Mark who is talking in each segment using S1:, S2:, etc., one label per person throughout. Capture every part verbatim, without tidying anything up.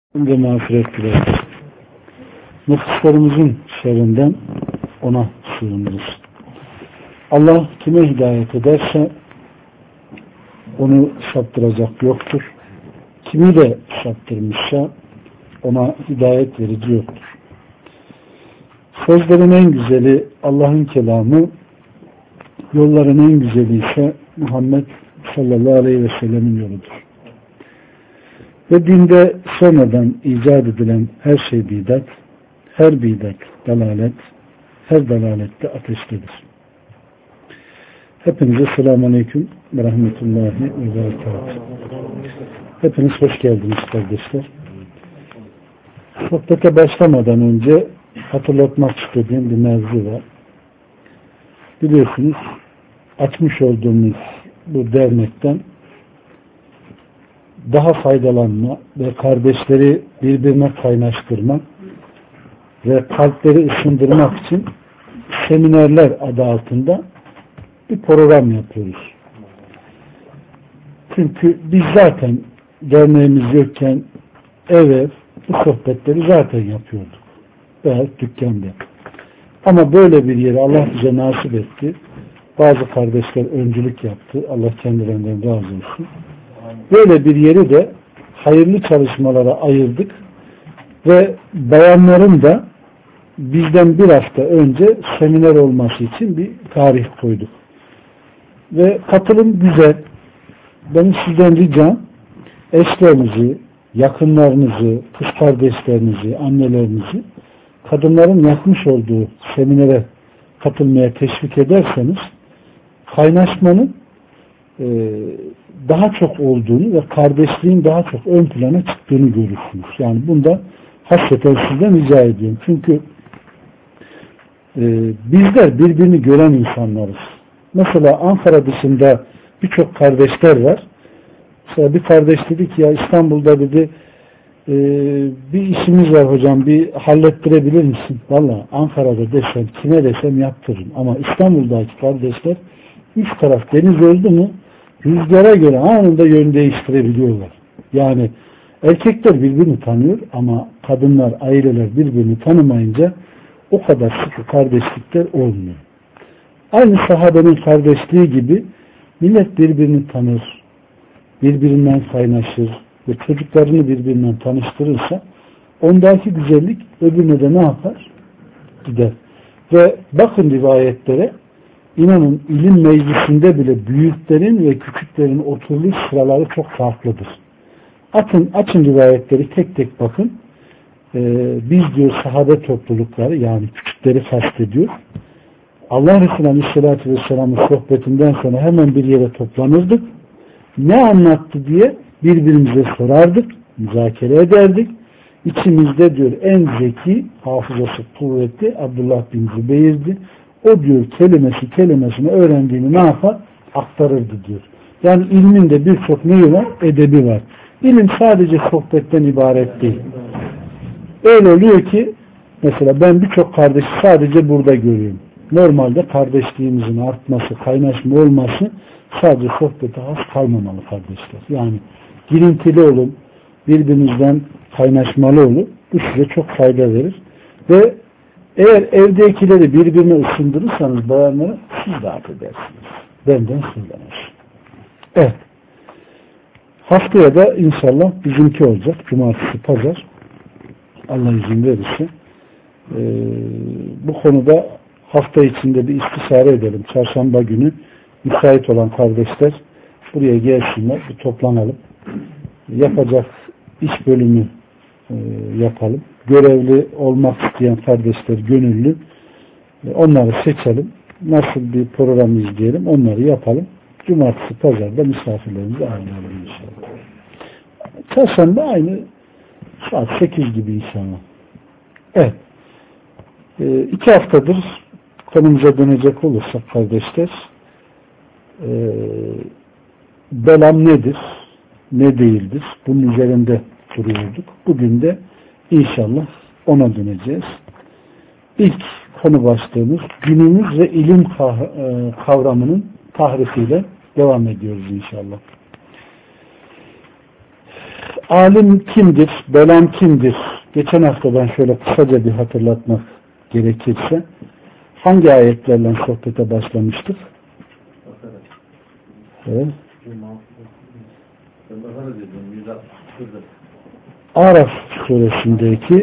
S1: ve mağfiret dileriz. Nefislerimizin şerrinden ona sığınırız. Allah kime hidayet ederse onu saptıracak yoktur. Kimi de saptırmışsa ona hidayet verici yoktur. Sözlerin en güzeli Allah'ın kelamı, yolların en güzeli ise Muhammed sallallahu aleyhi ve sellemin yoludur. Ve dinde sonradan icat edilen her şey bidat, her bidat dalalet, her dalalette ateştedir. Hepinize selamun aleyküm ve rahmetullahi ve berekatuhu. Hepiniz hoş geldiniz kardeşler. Sohbete başlamadan önce hatırlatmak istediğim bir mevzu var. Biliyorsunuz açmış olduğumuz bu dernekten daha faydalanma ve kardeşleri birbirine kaynaştırmak ve kalpleri ısındırmak için seminerler adı altında bir program yapıyoruz. Çünkü biz zaten derneğimiz yokken ev ev bu sohbetleri zaten yapıyorduk. Veya dükkanda. Ama böyle bir yeri Allah bize nasip etti. Bazı kardeşler öncülük yaptı. Allah kendilerinden razı olsun. Böyle bir yeri de hayırlı çalışmalara ayırdık ve bayanların da bizden bir hafta önce seminer olması için bir tarih koyduk. Ve katılım güzel. Benim sizden ricam eşlerinizi, yakınlarınızı, kız kardeşlerinizi, annelerinizi kadınların yapmış olduğu seminere katılmaya teşvik ederseniz kaynaşmanın e, daha çok olduğunu ve kardeşliğin daha çok ön plana çıktığını görürsünüz. Yani bunda hasreten sizden rica ediyorum. Çünkü e, bizler birbirini gören insanlarız. Mesela Ankara dışında birçok kardeşler var. Mesela bir kardeş dedi ki ya İstanbul'da dedi e, bir işimiz var hocam bir hallettirebilir misin? Valla Ankara'da desem kime desem yaptırırım. Ama İstanbul'daki kardeşler üç taraf deniz oldu mu rüzgara göre anında yön değiştirebiliyorlar. Yani erkekler birbirini tanıyor ama kadınlar, aileler birbirini tanımayınca o kadar sıkı kardeşlikler olmuyor. Aynı sahabenin kardeşliği gibi millet birbirini tanır, birbirinden kaynaşır ve çocuklarını birbirinden tanıştırırsa ondaki güzellik öbürüne de ne yapar? Gider. Ve bakın rivayetlere, İnanın ilim meclisinde bile büyüklerin ve küçüklerin oturduğu sıraları çok farklıdır. Açın, açın rivayetleri tek tek bakın. Ee, biz diyor sahabe toplulukları yani küçükleri kastediyor. Allah Resulü Aleyhisselatü Vesselam'ın sohbetinden sonra hemen bir yere toplanırdık. Ne anlattı diye birbirimize sorardık, müzakere ederdik. İçimizde diyor en zeki, hafızası kuvvetli Abdullah bin Zübeyir'di. O diyor kelimesi kelimesini öğrendiğini ne yapar? Aktarırdı diyor. Yani ilmin de birçok neyi var? Edebi var. İlim sadece sohbetten ibaret değil. Öyle oluyor ki mesela ben birçok kardeşi sadece burada görüyorum. Normalde kardeşliğimizin artması, kaynaşma olması sadece sohbete has kalmamalı kardeşler. Yani girintili olun, birbirinizden kaynaşmalı olun. Bu size çok fayda verir. Ve eğer evdekileri birbirine ısındırırsanız bayanları siz de affedersiniz. Benden söylenir. Evet. Haftaya da inşallah bizimki olacak. Cumartesi, pazar. Allah izin verirse. Ee, bu konuda hafta içinde bir istişare edelim. Çarşamba günü müsait olan kardeşler buraya gelsinler. Bir toplanalım. Yapacak iş bölümü e, yapalım. Görevli olmak isteyen kardeşler gönüllü. Onları seçelim. Nasıl bir program izleyelim onları yapalım. Cumartesi, pazarda misafirlerimizi ağırlayalım inşallah. Çarşamba aynı saat sekiz gibi inşallah. Evet. E, iki haftadır konumuza dönecek olursak kardeşler e, belam nedir? Ne değildir? Bunun üzerinde duruyorduk. Bugün de İnşallah ona döneceğiz. İlk konu başlığımız günümüz ve ilim kavramının tahrifiyle devam ediyoruz inşallah. alim kimdir? Belam kimdir? Geçen haftadan şöyle kısaca bir hatırlatmak gerekirse hangi ayetlerle sohbete başlamıştık? Evet. Araf suresindeki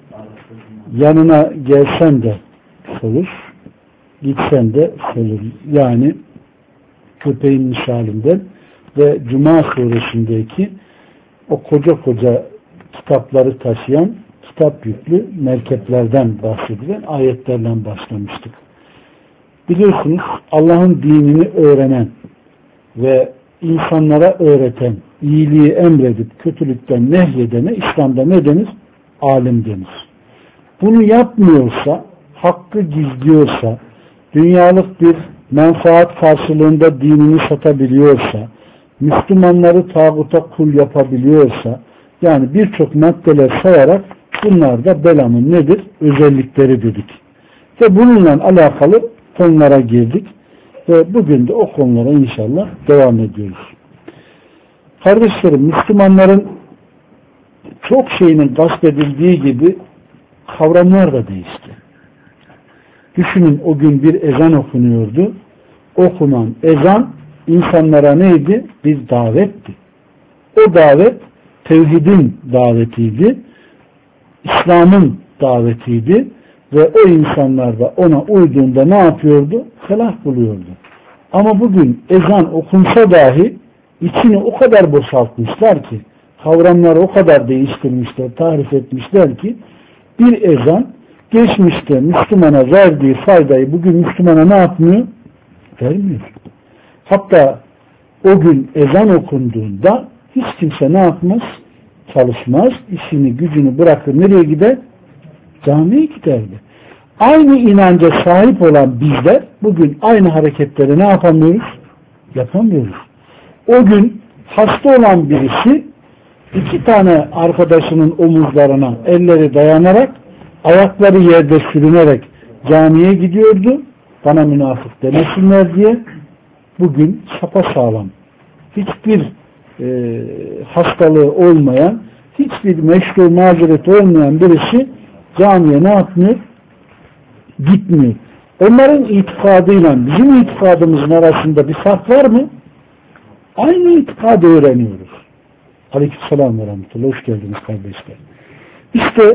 S1: yanına gelsen de solur, gitsen de solur. Yani köpeğin misalinden ve Cuma suresindeki o koca koca kitapları taşıyan kitap yüklü merkeplerden bahsedilen ayetlerden başlamıştık. Biliyorsunuz Allah'ın dinini öğrenen ve insanlara öğreten, iyiliği emredip kötülükten nehyedene İslam'da ne denir? Alim denir. Bunu yapmıyorsa, hakkı gizliyorsa, dünyalık bir menfaat karşılığında dinini satabiliyorsa, Müslümanları tağuta kul yapabiliyorsa, yani birçok maddeler sayarak bunlar da belamın nedir? Özellikleri dedik. Ve bununla alakalı konulara girdik. Ve bugün de o konulara inşallah devam ediyoruz. Kardeşlerim, Müslümanların çok şeyinin gasp edildiği gibi kavramlar da değişti. Düşünün, o gün bir ezan okunuyordu. Okunan ezan insanlara neydi? Bir davetti. O davet tevhidin davetiydi. İslam'ın davetiydi. Ve o insanlar da ona uyduğunda ne yapıyordu? Felah buluyordu. Ama bugün ezan okunsa dahi içini o kadar boşaltmışlar ki, kavramları o kadar değiştirmişler, tarif etmişler ki bir ezan geçmişte Müslümana verdiği faydayı bugün Müslümana ne yapmıyor? Vermiyor. Hatta o gün ezan okunduğunda hiç kimse ne yapmaz? Çalışmaz. İşini gücünü bırakır. Nereye gider? Camiye giderdi. Aynı inanca sahip olan bizler bugün aynı hareketleri ne yapamıyoruz? Yapamıyoruz. O gün hasta olan birisi iki tane arkadaşının omuzlarına elleri dayanarak, ayakları yerde sürünerek camiye gidiyordu. Bana münafık demesinler diye. Bugün sapasağlam, hiçbir e, hastalığı olmayan, hiçbir meşru mazereti olmayan birisi camiye ne yapmıyor? Gitmiyor. Onların itikadıyla bizim itikadımızın arasında bir fark var mı? Aynı itikadı öğreniyoruz. Aleykümselam ve rahmetullah. Hoş geldiniz kardeşler. İşte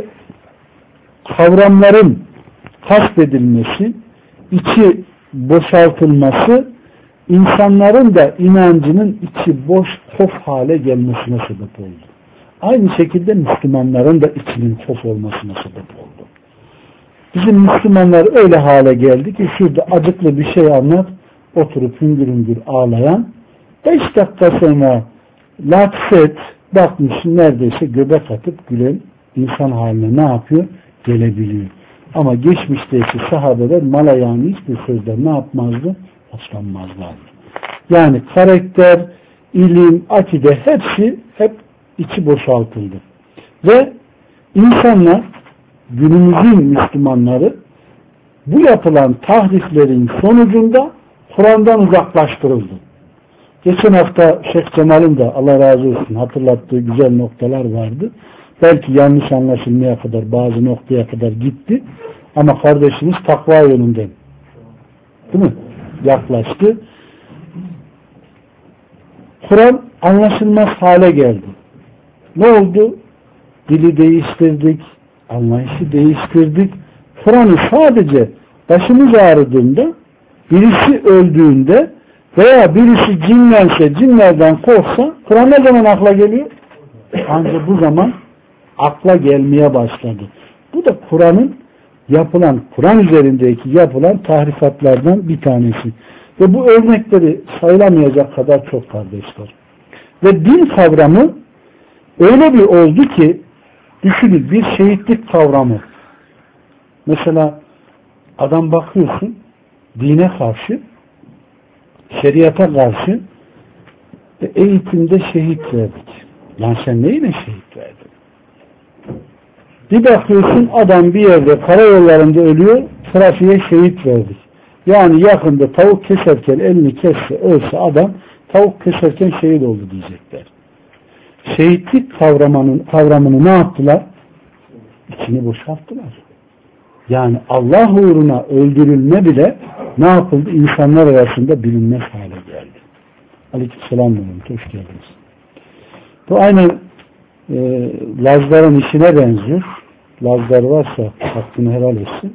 S1: kavramların kastedilmesi, içi boşaltılması, insanların da inancının içi boş, kof hale gelmesine sebep oldu. Aynı şekilde Müslümanların da içinin kof olmasına sebep oldu. Bizim Müslümanlar öyle hale geldi ki şurada acıklı bir şey anlat, oturup hüngür hüngür ağlayan, beş dakika sonra latset bakmışsın neredeyse göbek atıp gülen insan haline ne yapıyor? Gelebiliyor. Ama geçmişteki sahabeler mala yani hiçbir sözden ne yapmazdı? Hoşlanmazlardı. Yani karakter, ilim, akide hepsi hep içi boşaltıldı. Ve insanlar, günümüzün Müslümanları bu yapılan tahriflerin sonucunda Kur'an'dan uzaklaştırıldı. Geçen hafta Şeyh Cemal'in de Allah razı olsun hatırlattığı güzel noktalar vardı. Belki yanlış anlaşılmaya kadar, bazı noktaya kadar gitti. Ama kardeşimiz takva yönünden, değil mi? Yaklaştı. Kur'an anlaşılmaz hale geldi. Ne oldu? Dili değiştirdik, anlayışı değiştirdik. Kur'an'ı sadece başımız ağrıdığında, birisi öldüğünde veya birisi cinlense, cinlerden korksa Kur'an ne zaman akla geliyor? Ancak bu zaman akla gelmeye başladı. Bu da Kur'an'ın yapılan, Kur'an üzerindeki yapılan tahrifatlardan bir tanesi. Ve bu örnekleri sayılamayacak kadar çok kardeşler. Ve din kavramı öyle bir oldu ki, düşünün, bir şehitlik kavramı. Mesela adam bakıyorsun, dine karşı, şeriata karşı e, eğitimde şehit verdik. Lan sen neyle şehit verdin? Bir bakıyorsun adam bir yerde karayollarında ölüyor, trafiğe şehit verdik. Yani yakında tavuk keserken elini kesse, ölse adam tavuk keserken şehit oldu diyecekler. şehitlik kavramının, kavramını ne yaptılar? İçini boşalttılar. Yani Allah uğruna öldürülme bile ne yapıldı? İnsanlar arasında bilinmez hale geldi. Aleykümselam Mehmet, hoş geldiniz. Bu aynı e, Lazların işine benziyor. Lazlar varsa hakkını helal etsin.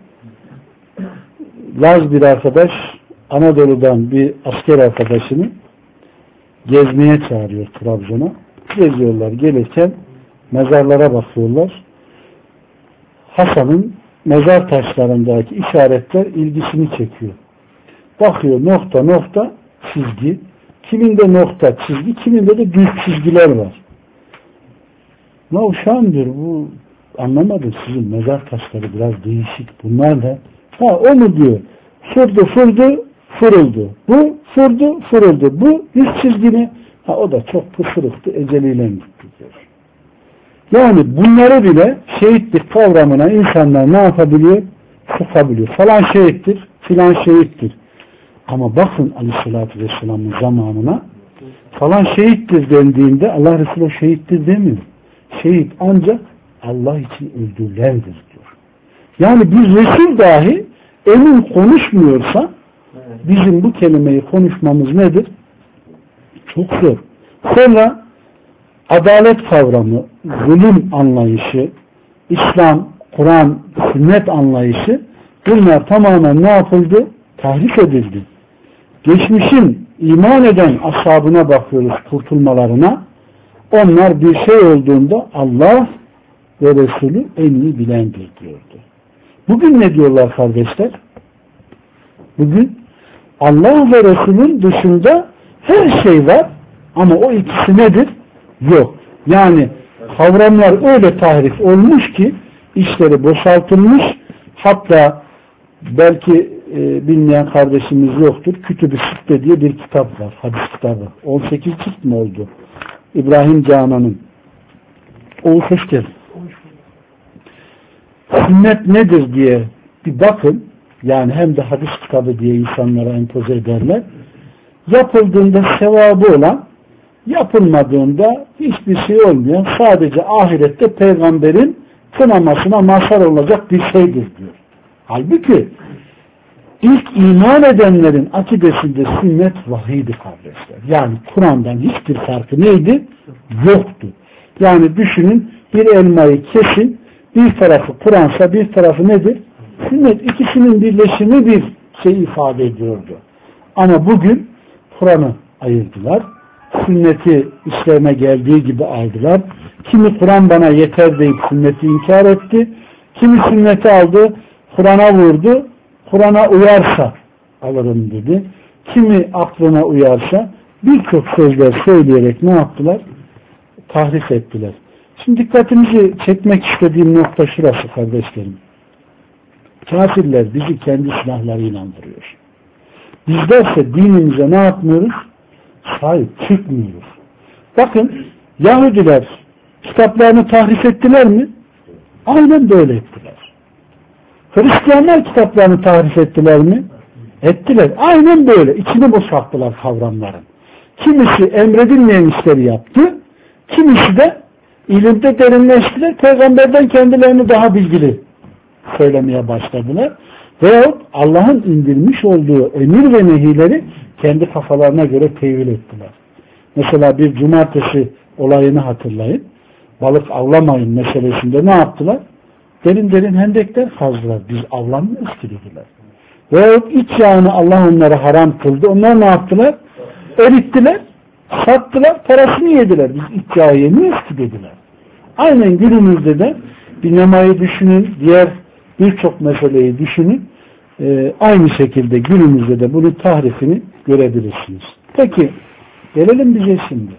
S1: Laz bir arkadaş Anadolu'dan bir asker arkadaşını gezmeye çağırıyor Trabzon'a. Geziyorlar, gelirken mezarlara bakıyorlar. Hasan'ın mezar taşlarındaki işaretler ilgisini çekiyor. Bakıyor, nokta nokta çizgi, kiminde nokta çizgi, kiminde de düz çizgiler var. Ne uşağım diyor, bu anlamadım, sizin mezar taşları biraz değişik, bunlar da ha o mu diyor, fırdı fırdı fırıldı, bu fırdı fırıldı, bu düz çizgini, ha o da çok pısırıktı, eceliyle gitti diyor. Yani bunları bile şehitlik kavramına insanlar ne yapabiliyor? Sokabiliyor. Falan şehittir, filan şehittir. Ama bakın Aleyhisselatü Vesselam'ın zamanına falan şehittir dendiğinde Allah Resulü şehittir demiyor. Şehit ancak Allah için öldürülendir diyor. Yani bir Resul dahi emin konuşmuyorsa bizim bu kelimeyi konuşmamız nedir? Çok zor. Sonra adalet kavramı, zulüm anlayışı, İslam, Kur'an, sünnet anlayışı, bunlar tamamen ne yapıldı? Tahrif edildi. Geçmişin iman eden ashabına bakıyoruz, kurtulmalarına. Onlar bir şey olduğunda Allah ve Resulü en iyi bilendir diyordu. Bugün ne diyorlar kardeşler? Bugün Allah ve Resulün dışında her şey var ama o ikisi nedir? Yok. Yani kavramlar öyle tahrif olmuş ki işleri boşaltılmış, hatta belki e, bilmeyen kardeşimiz yoktur. Kütüb-i Sitte diye bir kitap var. Hadis kitabı. on sekiz cilt mi oldu? İbrahim Canan'ın. Oğuz hoş geldin. Sünnet nedir diye bir bakın. Yani hem de hadis kitabı diye insanlara empoze ederler. Yapıldığında sevabı olan, yapılmadığında hiçbir şey olmayan, sadece ahirette peygamberin kınamasına mazhar olacak bir şeydir diyor. Halbuki ilk iman edenlerin akidesinde sünnet vahiydi kardeşler. Yani Kur'an'dan hiçbir farkı neydi? Yoktu. Yani düşünün, bir elmayı kesin, bir tarafı Kur'ansa bir tarafı nedir? Sünnet. İkisinin birleşimi bir şey ifade ediyordu. Ama bugün Kur'an'ı ayırdılar. Sünneti işlerine geldiği gibi aldılar. Kimi Kur'an bana yeter deyip sünneti inkar etti. Kimi sünneti aldı, Kur'an'a vurdu. Kur'an'a uyarsa alırım dedi. Kimi aklına uyarsa birçok sözler söyleyerek ne yaptılar? Tahrif ettiler. Şimdi dikkatimizi çekmek istediğim nokta şurası kardeşlerim. Kafirler bizi kendi silahlarıyla vuruyor. Bizlerse dinimize ne yapmıyoruz? Sahip çıkmıyoruz. Bakın Yahudiler kitaplarını tahrif ettiler mi? Aynen böyle ettiler. Hristiyanlar kitaplarını tahrif ettiler mi? Ettiler. Aynen böyle. İçini boşalttılar kavramların. Kimisi emredilmeyen işleri yaptı. Kimisi de ilimde derinleştiler. Peygamberden kendilerini daha bilgili söylemeye başladılar. Veyahut Allah'ın indirmiş olduğu emir ve nehileri kendi kafalarına göre tevil ettiler. Mesela bir cumartesi olayını hatırlayın. Balık avlamayın meselesinde ne yaptılar? Derin derin hendekler kazdılar. Biz avlanmıyoruz ki dediler. Veyahut iç yağını Allah onlara haram kıldı. Onlar ne yaptılar? Erittiler, sattılar, parasını yediler. Biz iç yağı yemiyoruz ki dediler. Aynen günümüzde de bir nemayı düşünün, diğer birçok meseleyi düşünün. Ee, aynı şekilde günümüzde de bunun tahrifini görebilirsiniz. Peki, gelelim bize şimdi.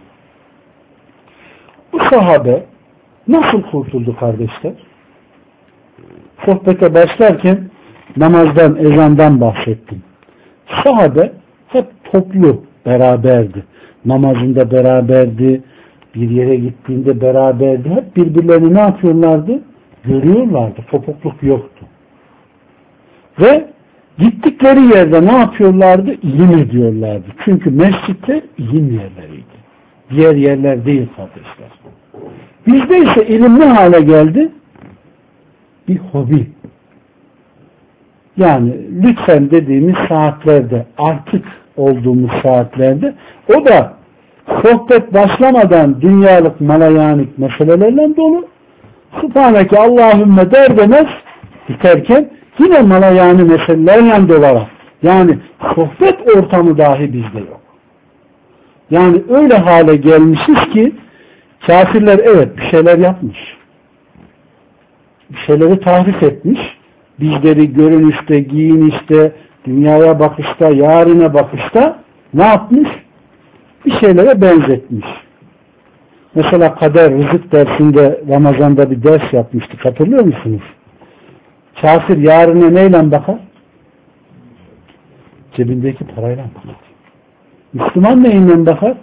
S1: Bu sahabe nasıl kurtuldu kardeşler? Sohbete başlarken namazdan, ezandan bahsettim. Sahabe hep toplu beraberdi. Namazında beraberdi, bir yere gittiğinde beraberdi. Hep birbirlerini ne yapıyorlardı? Görüyorlardı. Kopukluk yoktu. Ve gittikleri yerde ne yapıyorlardı? İlim ediyorlardı. Çünkü mescitler ilim yerleriydi. diğer yerler değil kardeşler. Bizde ise ilim ne hale geldi? Bir hobi. Yani lütfen dediğimiz saatlerde, artık olduğumuz saatlerde, o da sohbet başlamadan dünyalık malayanik meselelerle dolu. Subhaneke Allahümme der demez biterken yine malayani meselelerle dolarak. Yani sohbet ortamı dahi bizde yok. Yani öyle hale gelmişiz ki kafirler evet bir şeyler yapmış. Bir şeyleri tahrif etmiş. Bizleri görünüşte, giyinişte, dünyaya bakışta, yarine bakışta ne yapmış? Bir şeylere benzetmiş. Mesela kader, rızık dersinde Ramazan'da bir ders yapmıştık. Hatırlıyor musunuz? Kafir yarine neyle bakar? Cebindeki parayla bakar. Müslüman neyle bakar?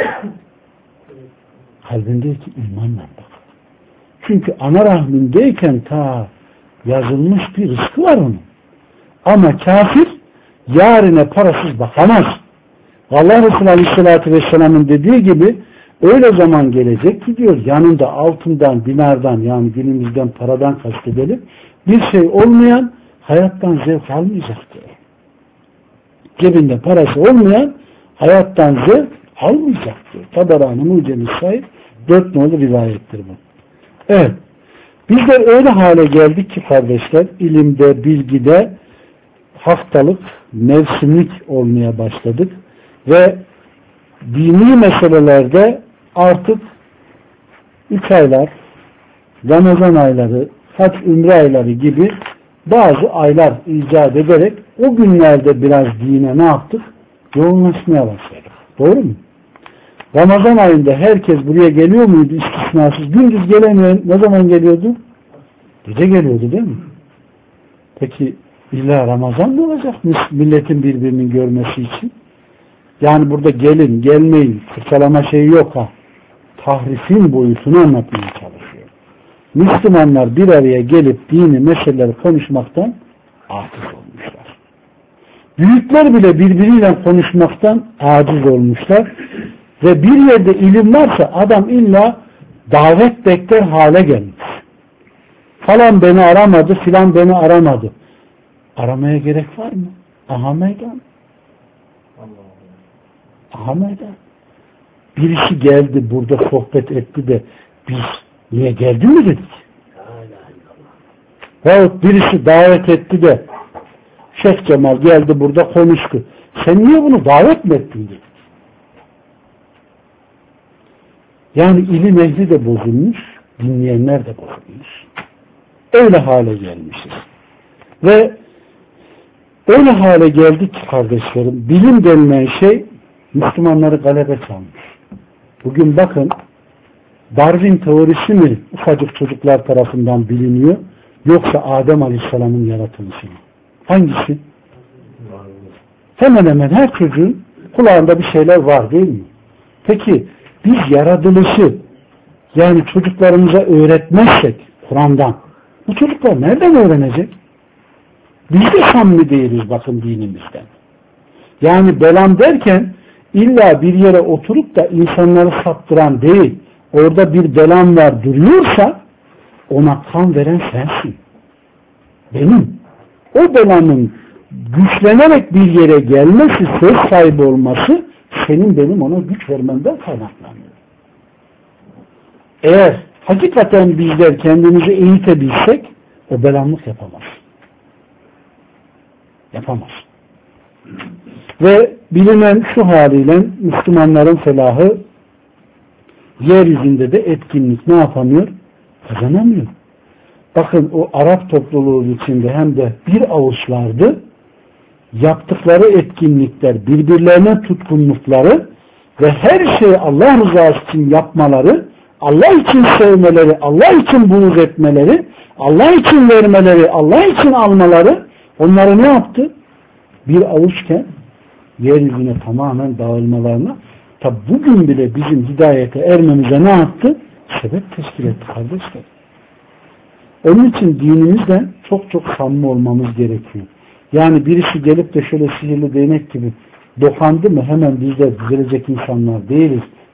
S1: Kalbindeki imanla bakar. Çünkü ana rahmindeyken ta yazılmış bir rızkı var onun. Ama kafir yarine parasız bakamaz. Allah Resulü Aleyhisselatü Vesselam'ın dediği gibi öyle zaman gelecek ki diyor yanında altından, dinardan yani günümüzden paradan kastedelim bir şey olmayan hayattan zevk almayacak diyor. Cebinde parası olmayan hayattan zevk almayacak diyor. Taberani Mucem-i Said dört nolu rivayettir bu. Evet. Bizler öyle hale geldik ki kardeşler ilimde, bilgide haftalık, mevsimlik olmaya başladık ve dini meselelerde artık üç aylar, Ramazan ayları, hac ümre ayları gibi bazı aylar icat ederek o günlerde biraz dine ne yaptık? Yoğunlaşmaya başladık. Doğru mu? Ramazan ayında herkes buraya geliyor muydu istisnasız? Gündüz gelemeyen ne zaman geliyordu? Gece geliyordu değil mi? Peki illa Ramazan mı olacakmış milletin birbirini görmesi için? Yani burada gelin, gelmeyin, fırçalama şeyi yok ha. Tahrifin boyutunu anlatmaya çalışıyor. Müslümanlar bir araya gelip dini meseleleri konuşmaktan aciz olmuşlar. Büyükler bile birbiriyle konuşmaktan aciz olmuşlar. Ve bir yerde ilim varsa adam illa davet bekler hale gelmiş. Falan beni aramadı, filan beni aramadı. Aramaya gerek var mı? Aha meydan. Aha meydan. Birisi geldi burada sohbet etti de biz niye geldi mi dedik? Veyahut birisi davet etti de Şeyh Cemal geldi burada konuştu. Sen niye bunu davet mi ettin dedik? Yani ilim ehli de bozulmuş, dinleyenler de bozulmuş. Öyle hale gelmişiz. Ve öyle hale geldik ki kardeşlerim, bilim denilen şey Müslümanları galebe çalmış. Bugün bakın, Darwin teorisi mi ufacık çocuklar tarafından biliniyor, yoksa Adem Aleyhisselam'ın yaratılışı mı? Hangisi? Hemen hemen her çocuğun kulağında bir şeyler var değil mi? Peki, biz yaratılışı yani çocuklarımıza öğretmezsek Kur'an'dan bu çocuklar nereden öğrenecek? Biz de samimi değiliz bakın dinimizden. Yani belam derken illa bir yere oturup da insanları saptıran değil, orada bir belam var duruyorsa ona kan veren sensin. Benim. O belamın güçlenerek bir yere gelmesi, söz sahibi olması senin benim ona güç vermemden kaynaklanıyor. Eğer hakikaten bizler kendimizi eğitebilsek o belamlık yapamaz. Yapamaz. Ve bilinen şu haliyle Müslümanların felahı yeryüzünde de etkinlik ne yapamıyor? Kazanamıyor. Bakın o Arap topluluğu içinde hem de bir avuçlardı. Yaptıkları etkinlikler, birbirlerine tutkunlukları ve her şeyi Allah rızası için yapmaları, Allah için sevmeleri, Allah için buğz etmeleri, Allah için vermeleri, Allah için almaları onları ne yaptı? Bir avuçken yeryüzüne tamamen dağılmalarına, tabi bugün bile bizim hidayete ermemize ne yaptı? Sebep teşkil etti kardeşler. Onun için dinimizden çok çok samimi olmamız gerekiyor. Yani birisi gelip de şöyle sihirli değnek gibi dokandı mı hemen bizler düzelecek insanlar değiliz.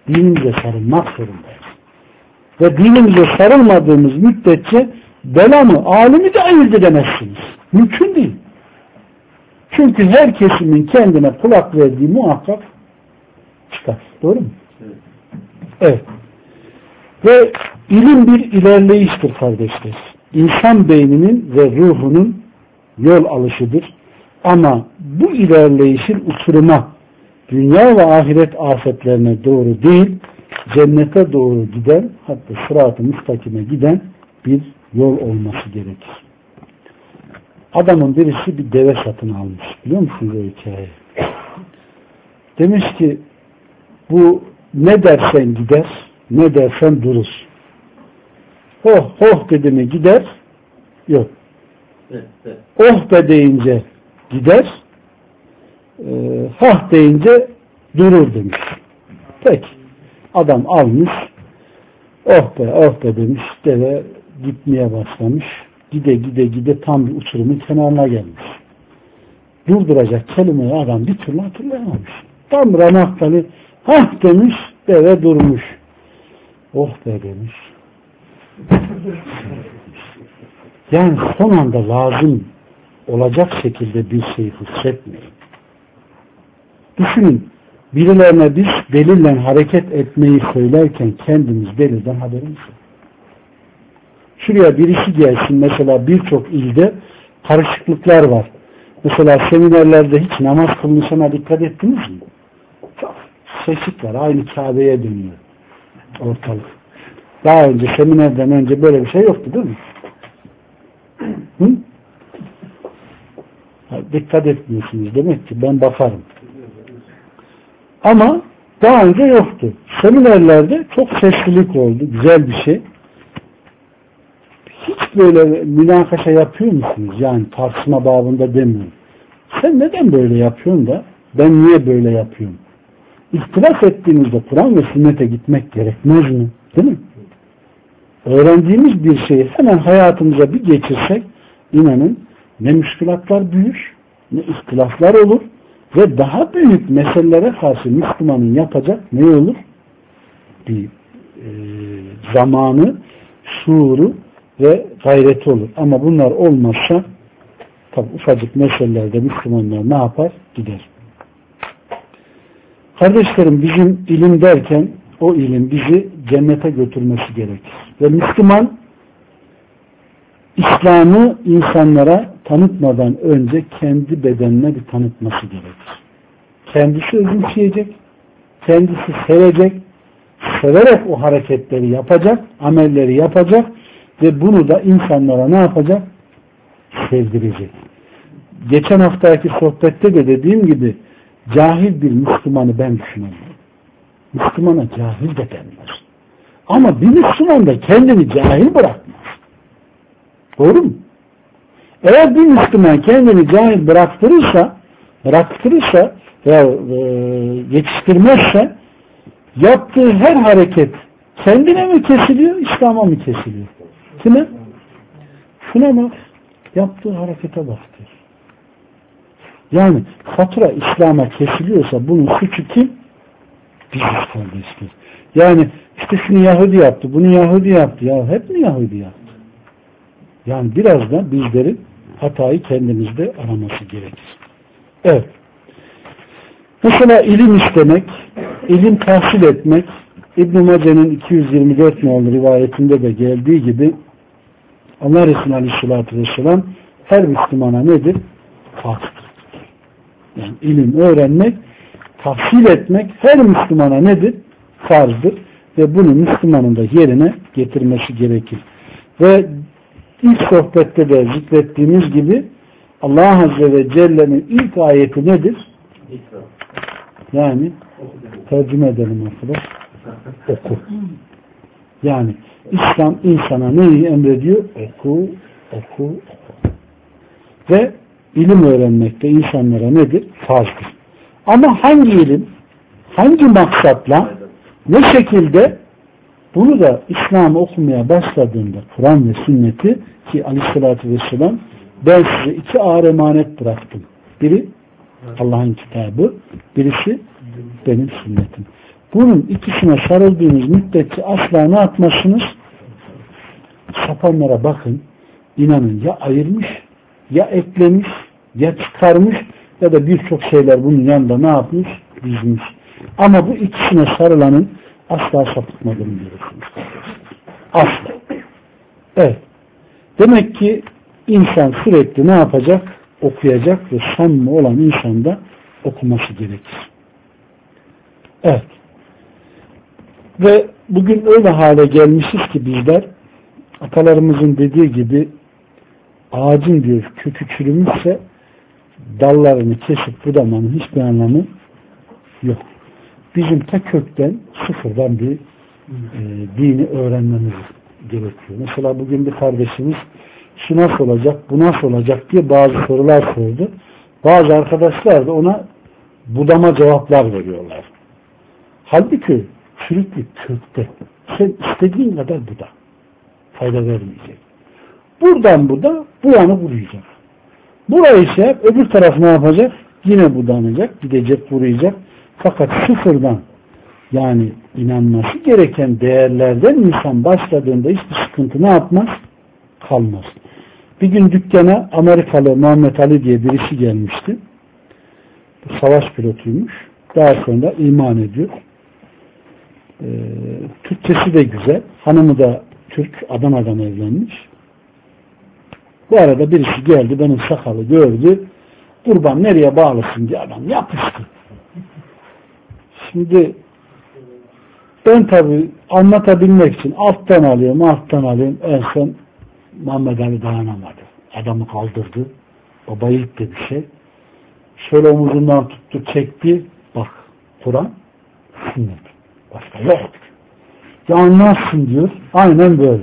S1: dinimize sarılmak zorundayız. Ve dinimize sarılmadığımız müddetçe belamı, alimi de ayırt edemezsiniz. Mümkün değil. Çünkü her kesimin kendine kulak verdiği muhakkak çıkar. Doğru mu? Evet. Evet. Ve ilim bir ilerleyiştir kardeşler. İnsan beyninin ve ruhunun yol alışıdır. Ama bu ilerleyişin uçuruma, dünya ve ahiret afetlerine doğru değil, cennete doğru giden, hatta sırat-ı müstakime giden bir yol olması gerekir. Adamın birisi bir deve satın almış. Biliyor musunuz o hikayeyi? Demiş ki bu ne dersen gider, ne dersen durur. Oh oh dedi mi gider, yok. Oh be deyince gider, e, hah deyince durur demiş. Peki. Adam almış, oh be oh be demiş, deve gitmeye başlamış. Gide gide gide tam bir uçurumun kenarına gelmiş. Durduracak kelimeyi adam bir türlü hatırlayamamış. Tam ramaktalı hah demiş, deve durmuş. Oh be demiş. Yani son anda lazım olacak şekilde bir şeyi hissetmeyin. Düşünün, birilerine biz delille hareket etmeyi söylerken kendimiz delilden haberimiz yok. Şuraya birisi gelsin, mesela birçok ilde karışıklıklar var. Mesela seminerlerde hiç namaz kılmışına dikkat ettiniz mi? Çok şaşık var, aynı Kabe'ye dönüyor ortalık. Daha önce, seminerden önce böyle bir şey yoktu değil mi? Hı? Dikkat etmiyorsunuz demek ki, ben bakarım. Ama daha önce yoktu. Seminerlerde çok seslilik oldu, güzel bir şey. Hiç böyle münakaşa yapıyor musunuz? Yani tartışma babında demiyorum. Sen neden böyle yapıyorsun da ben niye böyle yapıyorum? İhtilaf ettiğinizde Kur'an ve sünnete gitmek gerekmez mi? Değil mi? Öğrendiğimiz bir şeyi hemen hayatımıza bir geçirsek, inanın ne müşkülatlar büyür, ne ihtilaflar olur ve daha büyük meselelere karşı Müslümanın yapacak ne olur? Bir e, zamanı, şuuru ve gayreti olur. Ama bunlar olmazsa tabi ufacık meselelerde Müslümanlar ne yapar? Gider. Kardeşlerim, bizim ilim derken o ilim bizi cennete götürmesi gerekir. Ve Müslüman İslam'ı insanlara tanıtmadan önce kendi bedenine bir tanıtması gerekir. Kendisi özümseyecek, kendisi sevecek, severek o hareketleri yapacak, amelleri yapacak ve bunu da insanlara ne yapacak? Sevdirecek. Geçen haftaki sohbette de dediğim gibi cahil bir Müslümanı ben düşünemiyorum. Müslümana cahil de denmez. Ama bir Müslüman da kendini cahil bırakmaz. Doğru mu? Eğer bir Müslüman kendini cahil bıraktırırsa bıraktırırsa veya e, yetiştirmezse yaptığı her hareket kendine mi kesiliyor, İslam'a mı kesiliyor? Kime? Şuna bak. Yaptığı harekete bak diyor. Yani fatura İslam'a kesiliyorsa bunun suçu kim? Biziz kardeşler. Yani işte şunu Yahudi yaptı, bunu Yahudi yaptı. Ya hep mi Yahudi yaptı? Yani biraz da bizlerin hatayı kendimizde araması gerekir. Evet. Mesela ilim istemek, ilim tahsil etmek, İbn-i Mace'nin iki yüz yirmi dört nolu rivayetinde de geldiği gibi Allah Resulü Aleyhisselatü Vesselam her Müslümana nedir? Farzdır. Yani ilim öğrenmek, tahsil etmek her Müslümana nedir? Farzdır. Ve bunu Müslümanın da yerine getirmesi gerekir. Ve ilk sohbette de zikrettiğimiz gibi Allah Azze ve Celle'nin ilk ayeti nedir? Yani tercüme edelim arkadaş. Oku. Yani İslam insana neyi emrediyor? Oku, oku, oku. Ve ilim öğrenmek de insanlara nedir? Farzdır. Ama hangi ilim, hangi maksatla, ne şekilde bunu da İslam'ı okumaya başladığında Kur'an ve sünneti ki Aleyhisselatü Vesselam ben size iki ağır emanet bıraktım. Biri Allah'ın kitabı, birisi benim sünnetim. Bunun ikisine sarıldığınız müddetçe asla ne yapmazsınız? Sapanlara bakın, inanın ya ayırmış, ya eklemiş, ya çıkarmış ya da birçok şeyler bunun yanında ne yapmış? Dizmiş. Ama bu ikisine sarılanın asla sapıtmadığını görürsünüz. Asla. Evet. Demek ki insan sürekli ne yapacak? Okuyacak ve samimi olan insan da okuması gerekir. Evet. Ve bugün öyle hale gelmişiz ki bizler, atalarımızın dediği gibi, ağacın diyor kökü çürümüşse dallarını kesip budamanın hiçbir anlamı yok. Bizim ta kökten sıfırdan bir e, dini öğrenmemiz gerekiyor. Mesela bugün bir kardeşimiz şu nasıl olacak, bu nasıl olacak diye bazı sorular sordu. Bazı arkadaşlar da ona budama cevaplar veriyorlar. Halbuki çürüklük kökte. Sen istediğin kadar buda. Fayda vermeyecek. Buradan buda, bu yanı kuruyacak. Burayı ise öbür taraf ne yapacak? Yine budanacak, gidecek, kuruyacak. Fakat sıfırdan, yani inanması gereken değerlerden insan başladığında hiçbir sıkıntı ne yapmaz? Kalmaz. Bir gün dükkana Amerikalı Muhammed Ali diye birisi gelmişti. Savaş pilotuymuş. Daha sonra iman ediyor. Ee, Türkçesi de güzel. Hanımı da Türk, Adana'dan evlenmiş. Bu arada birisi geldi, benim sakalı gördü. Kurban nereye bağlısın diye adam yapıştı. Şimdi ben tabi anlatabilmek için alttan alıyorum, alttan alıyorum. En son Muhammed Ali dayanamadı. Adamı kaldırdı. Baba ilk de bir şey. Şöyle omuzundan tuttu, çekti. Bak, Kur'an, sünnet. Başka yok. Ya anlarsın diyor. Aynen böyle.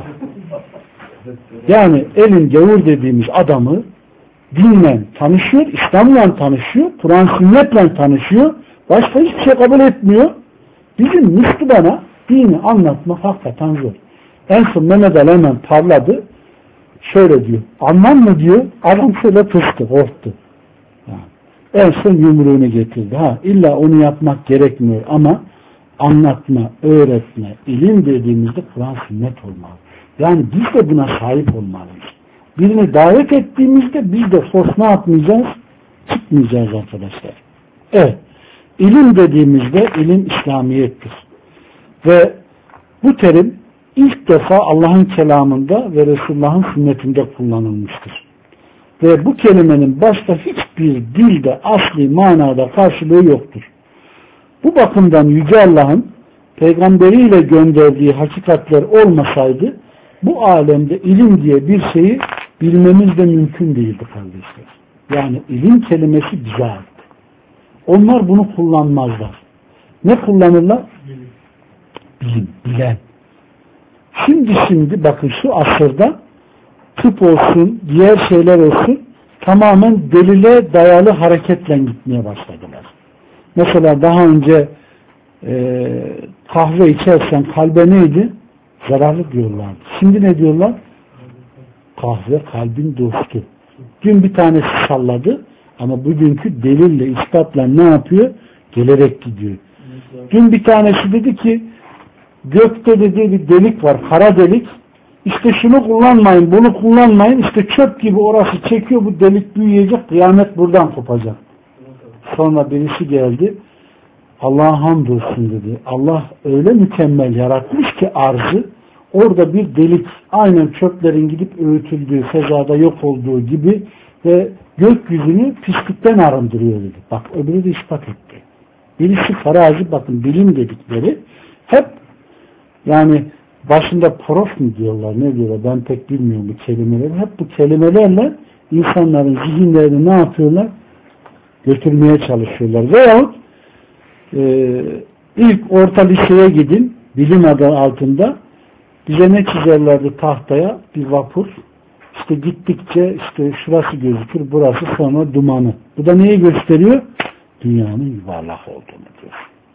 S1: Yani elin gavur dediğimiz adamı dinle tanışıyor, İslam'la tanışıyor, Kur'an sünnetle tanışıyor. Başka hiçbir şey kabul etmiyor. Bizim Müslümana dini anlatmak hakikaten zor. En son Mehmet Ali hemen parladı. Şöyle diyor. Anlam mı diyor? Adam şöyle tırstı, korktu. Yani en son yumruğunu getirdi. Ha, illa onu yapmak gerekmiyor ama anlatma, öğretme, ilim dediğimizde Kur'an sünnet olmalı. Yani biz de buna sahip olmalıyız. Birini davet ettiğimizde biz de sos ne yapmayacağız? Çıkmayacağız arkadaşlar. Evet. İlim dediğimizde ilim İslamiyettir. Ve bu terim ilk defa Allah'ın kelamında ve Resulullah'ın sünnetinde kullanılmıştır. Ve bu kelimenin başka hiçbir dilde asli manada karşılığı yoktur. Bu bakımdan Yüce Allah'ın peygamberiyle gönderdiği hakikatler olmasaydı bu alemde ilim diye bir şeyi bilmemiz de mümkün değildi kardeşler. Yani ilim kelimesi bize ait. Onlar bunu kullanmazlar. Ne kullanırlar? Bilim, bilen. Şimdi şimdi bakın şu asırda tıp olsun, diğer şeyler olsun tamamen delile dayalı hareketle gitmeye başladılar. Mesela daha önce e, kahve içersen kalbe neydi? Zararlı diyorlardı. Şimdi ne diyorlar? Kahve kalbin dostu. Dün bir tanesi salladı ama bugünkü delille, ispatla ne yapıyor? Gelerek gidiyor. Dün bir tanesi dedi ki gökte dediği bir delik var, kara delik. İşte şunu kullanmayın, bunu kullanmayın. İşte çöp gibi orası çekiyor, bu delik büyüyecek, kıyamet buradan kopacak. Sonra birisi geldi. Allah'a hamdolsun dedi. Allah öyle mükemmel yaratmış ki arzı, orada bir delik, aynen çöplerin gidip öğütüldüğü, fezada yok olduğu gibi ve gökyüzünü pislikten arındırıyor dedi. Bak öbürü de ispat etti. Birisi farazi, bakın bilim dedikleri hep yani başında prof mu diyorlar, ne diyorlar, ben pek bilmiyorum bu kelimeleri. Hep bu kelimelerle insanların zihinlerini ne yapıyorlar? Götürmeye çalışıyorlar. Veyahut e, ilk orta liseye gidin, bilim adı altında bize ne çizerlerdi tahtaya? Bir vapur. İşte gittikçe işte şurası gözükür, burası sonra dumanı. Bu da neyi gösteriyor? Dünyanın yuvarlak olduğunu diyor.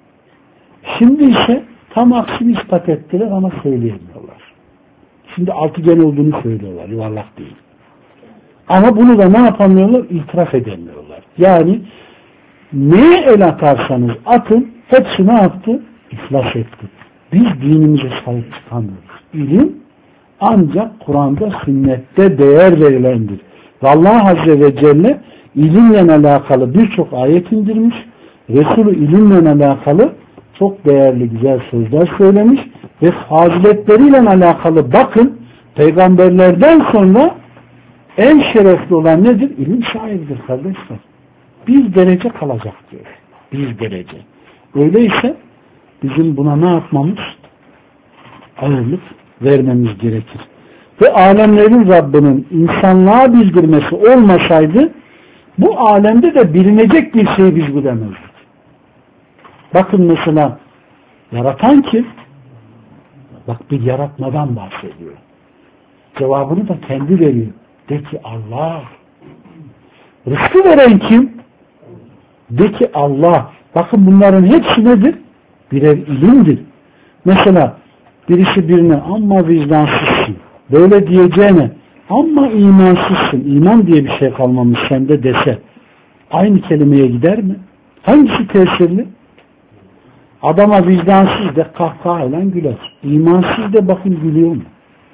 S1: Şimdi ise tam aksini ispat ettiler ama söyleyemiyorlar. Şimdi altıgen olduğunu söylüyorlar, yuvarlak değil. Ama bunu da ne yapamıyorlar? İtiraf edemiyorlar. Yani neye el atarsanız atın, hepsi ne yaptı? iflas etti. Biz dinimize sahip çıkamıyoruz. İlim ancak Kur'an'da, sünnette değer verilendir. Ve Allah Azze ve Celle ilimle alakalı birçok ayet indirmiş. Resulü ilimle alakalı çok değerli güzel sözler söylemiş ve faziletleriyle alakalı bakın, peygamberlerden sonra en şerefli olan nedir? İlim sahibidir kardeşler. Bir derece kalacak diyor. Bir derece. Öyleyse bizim buna ne yapmamız? Ağırlık vermemiz gerekir. Ve alemlerin Rabbinin insanlığa bildirmesi olmasaydı bu alemde de bilinecek bir şey biz bilemezdik. Bakın mesela yaratan kim? Bak bir yaratmadan bahsediyor. Cevabını da kendi veriyor. De ki Allah. Rızkı veren kim? De ki Allah. Bakın bunların hepsi nedir? Birer ilimdir. Mesela birisi birine amma vicdansızsın, böyle diyeceğine amma imansızsın, iman diye bir şey kalmamış sende dese aynı kelimeye gider mi? Hangisi tesirli? Adama vicdansız de kahkahayla güler. İmansız de bakın gülüyor mu?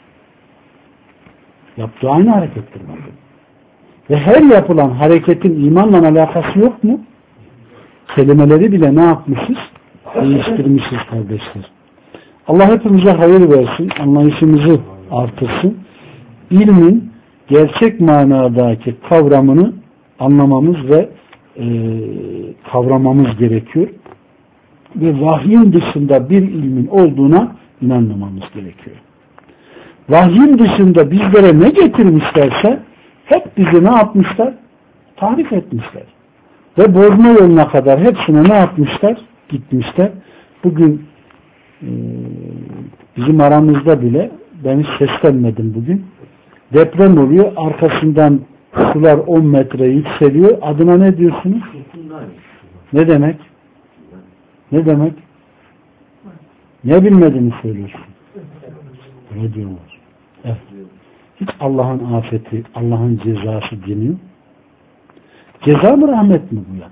S1: Yaptığı aynı harekettir bakın. Ve her yapılan hareketin imanla alakası yok mu? Kelimeleri bile ne yapmışız? Değiştirmişiz kardeşler. Allah hepimize hayır versin, anlayışımızı artırsın. İlmin gerçek manadaki kavramını anlamamız ve e, kavramamız gerekiyor. Ve vahyin dışında bir ilmin olduğuna inanmamamız gerekiyor. Vahyin dışında bizlere ne getirmişlerse hep bizi ne yapmışlar? Tarif etmişler. Ve bozma yoluna kadar hepsine ne yapmışlar? Gitmişler. Bugün e, bizim aramızda bile ben hiç seslenmedim bugün. Deprem oluyor. Arkasından sular on metre yükseliyor. Adına ne diyorsunuz? Ne demek? Ne demek? Ne bilmediğini söylüyorsun. Ne diyorlar? Evet. Hiç Allah'ın afeti, Allah'ın cezası deniyor. Ceza mı rahmet mi bu ya?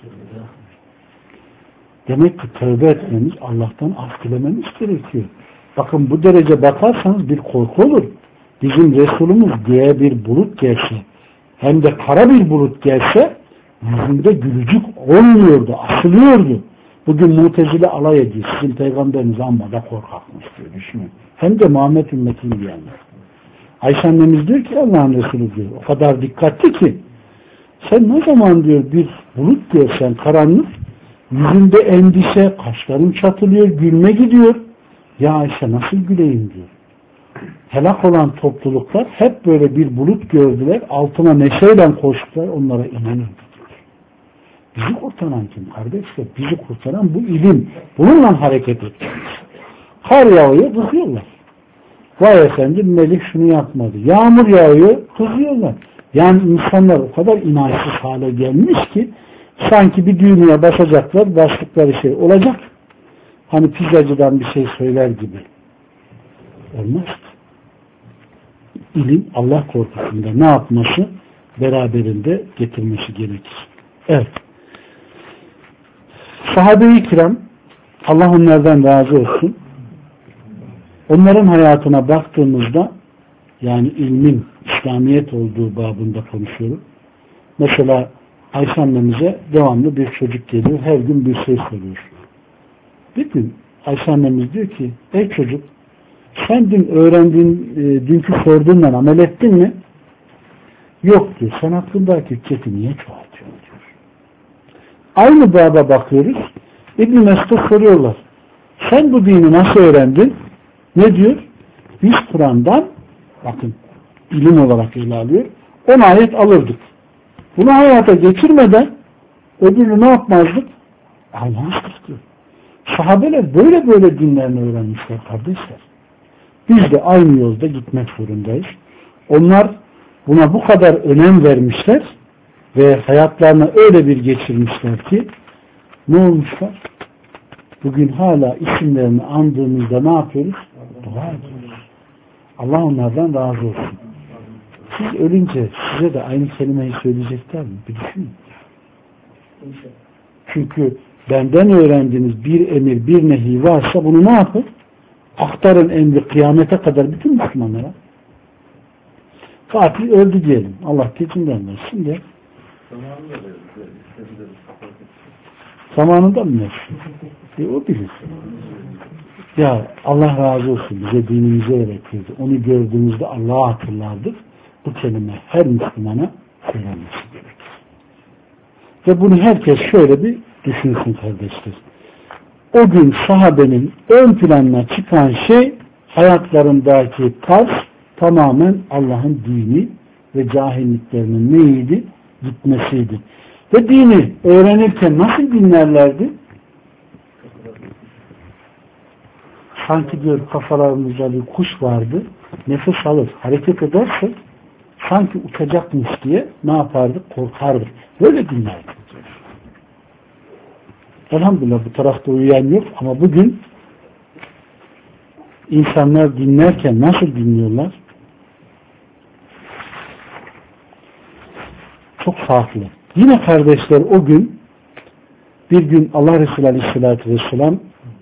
S1: Demek ki tövbe etmeniz, Allah'tan af dilemeniz gerekiyor. Bakın bu derece bakarsanız bir korku olur. Bizim Resulümüz diye bir bulut gelse, hem de kara bir bulut gelse, yüzünde gülücük olmuyordu, asılıyordu. Bugün Mutezile alay ediyor. Sizin peygamberiniz amma da korkakmış diyor. Düşünün. Hem de Muhammed ümmetini diyenler. Ayşe annemiz diyor ki Allah'ın Resulü diyor. O kadar dikkatli ki sen ne zaman diyor bir bulut görsen karanlık, yüzünde endişe, kaşların çatılıyor, gülme gidiyor. Ya Ayşe nasıl güleyim diyor. Helak olan topluluklar hep böyle bir bulut gördüler, altına neşeyle koştular, onlara inanın diyor. Bizi kurtaran kim kardeşler? Bizi kurtaran bu ilim. Bununla hareket edeceğiz. Kar yağıyor, kızıyorlar. Vay efendim Melih şunu yapmadı. Yağmur yağıyor, kızıyorlar. Yani insanlar o kadar inançsız hale gelmiş ki sanki bir düğmeye basacaklar, bastıkları şey olacak. Hani pizzacıdan bir şey söyler gibi. Olmaz. İlim Allah korkusunda ne yapması? Beraberinde getirmesi gerekir. Evet. Sahabe-i kiram, Allah onlardan razı olsun. Onların hayatına baktığımızda, yani ilmin İslamiyet olduğu babında konuşuyorum. Mesela Ayşe annemize devamlı bir çocuk geliyor. Her gün bir şey soruyor. Bir gün Ayşe annemiz diyor ki, ey çocuk, sen dün öğrendiğin, e, dünkü sorduğundan amel ettin mi? Yok diyor. Sen aklındaki hücceti niye çoğaltıyorsun diyor. Aynı baba bakıyoruz. İbn-i Mesud'a soruyorlar. Sen bu dini nasıl öğrendin? Ne diyor? Biz Kur'an'dan, bakın ilim olarak ele alıyor, on ayet alırdık. Bunu hayata geçirmeden öbürünü ne yapmazdık? Almazdık diyor. Sahabeler böyle böyle dinlerini öğrenmişler kardeşler. Biz de aynı yolda gitmek zorundayız. Onlar buna bu kadar önem vermişler ve hayatlarına öyle bir geçirmişler ki ne olmuşlar? Bugün hala isimlerini andığımızda ne yapıyoruz? Dua ediyoruz. Allah onlardan razı olsun. Siz ölünce size de aynı kelimeyi söyleyecekler mi? Bir düşünün. Çünkü benden öğrendiğiniz bir emir, bir nehi varsa bunu ne yapın? Aktarın emri kıyamete kadar bütün Müslümanlara. Katil öldü diyelim. Allah gecinden versin de. Zamanında mı versin? E, o bilir. Ya Allah razı olsun. Bize dinimizi öğretirdi. Onu gördüğümüzde Allah'ı hatırlardık. Bu kelime her Müslümana söylenmesi gerekir. Ve bunu herkes şöyle bir düşünsün kardeşler. O gün sahabenin ön planına çıkan şey hayatlarındaki tarz tamamen Allah'ın dini ve cahilliklerinin neydi? Gitmesiydi. Ve dini öğrenirken nasıl dinlerlerdi? Sanki diyor kafalarımızda bir kuş vardı. Nefes alır, hareket edersek sanki uçacakmış diye ne yapardık? Korkardık. Böyle dinlerdik. Elhamdülillah bu tarafta uyuyan yok ama bugün insanlar dinlerken nasıl dinliyorlar? Çok farklı. Yine kardeşler o gün bir gün Allah Resulü Aleyhisselatü Vesselam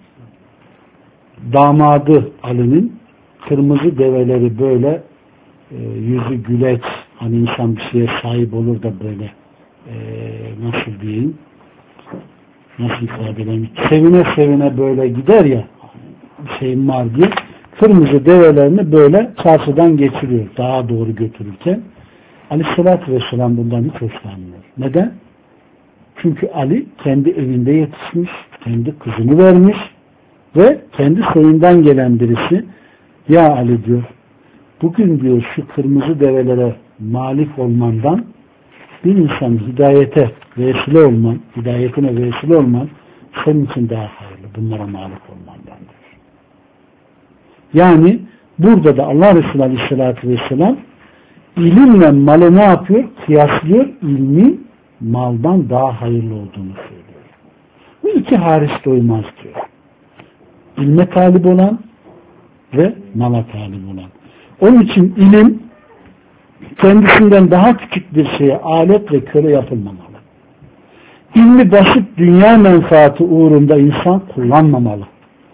S1: damadı Ali'nin kırmızı develeri böyle e, yüzü güleç, hani insan bir şeye sahip olur da böyle e, nasıl diyeyim, nasıl ifade edeyim, sevine sevine böyle gider ya, bir şeyim var diye kırmızı develerini böyle çarşıdan geçiriyor dağa doğru götürürken. Aleyhisselatü Vesselam bundan hiç hoşlanmıyor. Neden? Çünkü Ali kendi evinde yetişmiş, kendi kızını vermiş ve kendi soyundan gelen birisi. Ya Ali diyor, bugün diyor şu kırmızı develere malik olmandan bir insan hidayete vesile olman, hidayetine vesile olman senin için daha hayırlı. Bunlara malik olmandan diyor. Yani burada da Allah Resulü Aleyhisselatü Vesselam ilimle malı ne yapıyor? Kıyaslıyor. İlmin maldan daha hayırlı olduğunu söylüyor. Bu iki hariç doymaz diyor. İlme talip olan ve mala talip olan. Onun için ilim kendisinden daha küçük bir şeye alet ve köle yapılmamalı. İlmi basit dünya menfaati uğrunda insan kullanmamalı.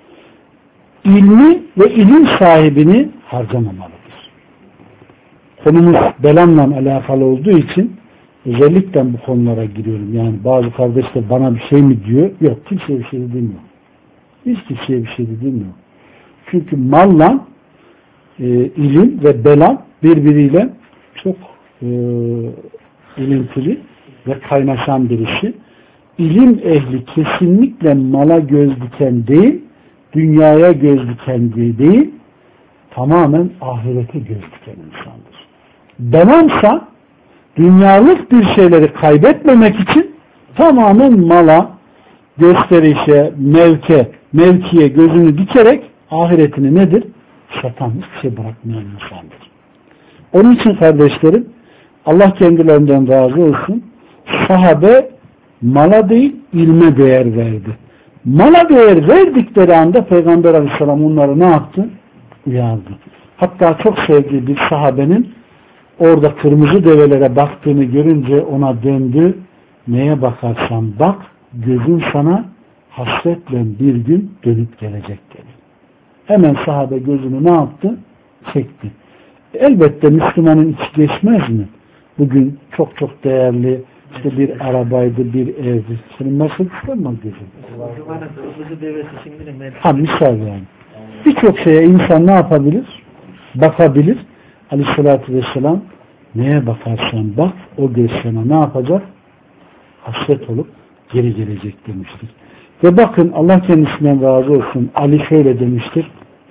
S1: İlmi ve ilim sahibini harcamamalıdır. Konumuz belamla alakalı olduğu için özellikle bu konulara giriyorum. Yani bazı kardeşler bana bir şey mi diyor? Yok, kimseye bir şey de demiyor. Hiç kimseye bir şey de demiyor. Çünkü malla e, ilim ve belam birbiriyle çok e, ilintili ve kaynaşan birisi. İlim ehli kesinlikle mala göz diken değil, dünyaya göz diken değil, tamamen ahirete göz diken insandır. Belamsa dünyalık bir şeyleri kaybetmemek için tamamen mala, gösterişe, mevke, mevkiye gözünü dikerek ahiretini nedir? Satan hiçbir şey bırakmayan insandır. Onun için kardeşlerim, Allah kendilerinden razı olsun, sahabe mala değil ilme değer verdi. Mala değer verdikleri anda Peygamber Aleyhisselam onları ne yaptı? Uyardı. Hatta çok sevdiği bir sahabenin orada kırmızı develere baktığını görünce ona döndü. Neye bakarsan bak, gözün sana hasretle bir gün dönüp gelecek dedi. Hemen sahabe gözünü ne yaptı? Çekti. Elbette Müslümanın içi geçmez mi? Bugün çok çok değerli işte bir arabaydı, bir evdi. Senin Mercedes'ten mi gözün? Ha misal yani. Birçok şeye insan ne yapabilir? Bakabilir. Aleyhissalatü vesselam neye bakarsan bak, o göz sana ne yapacak? Hasret olup geri gelecek demiştir. Ve bakın Allah kendisinden razı olsun. Ali şöyle demiştir.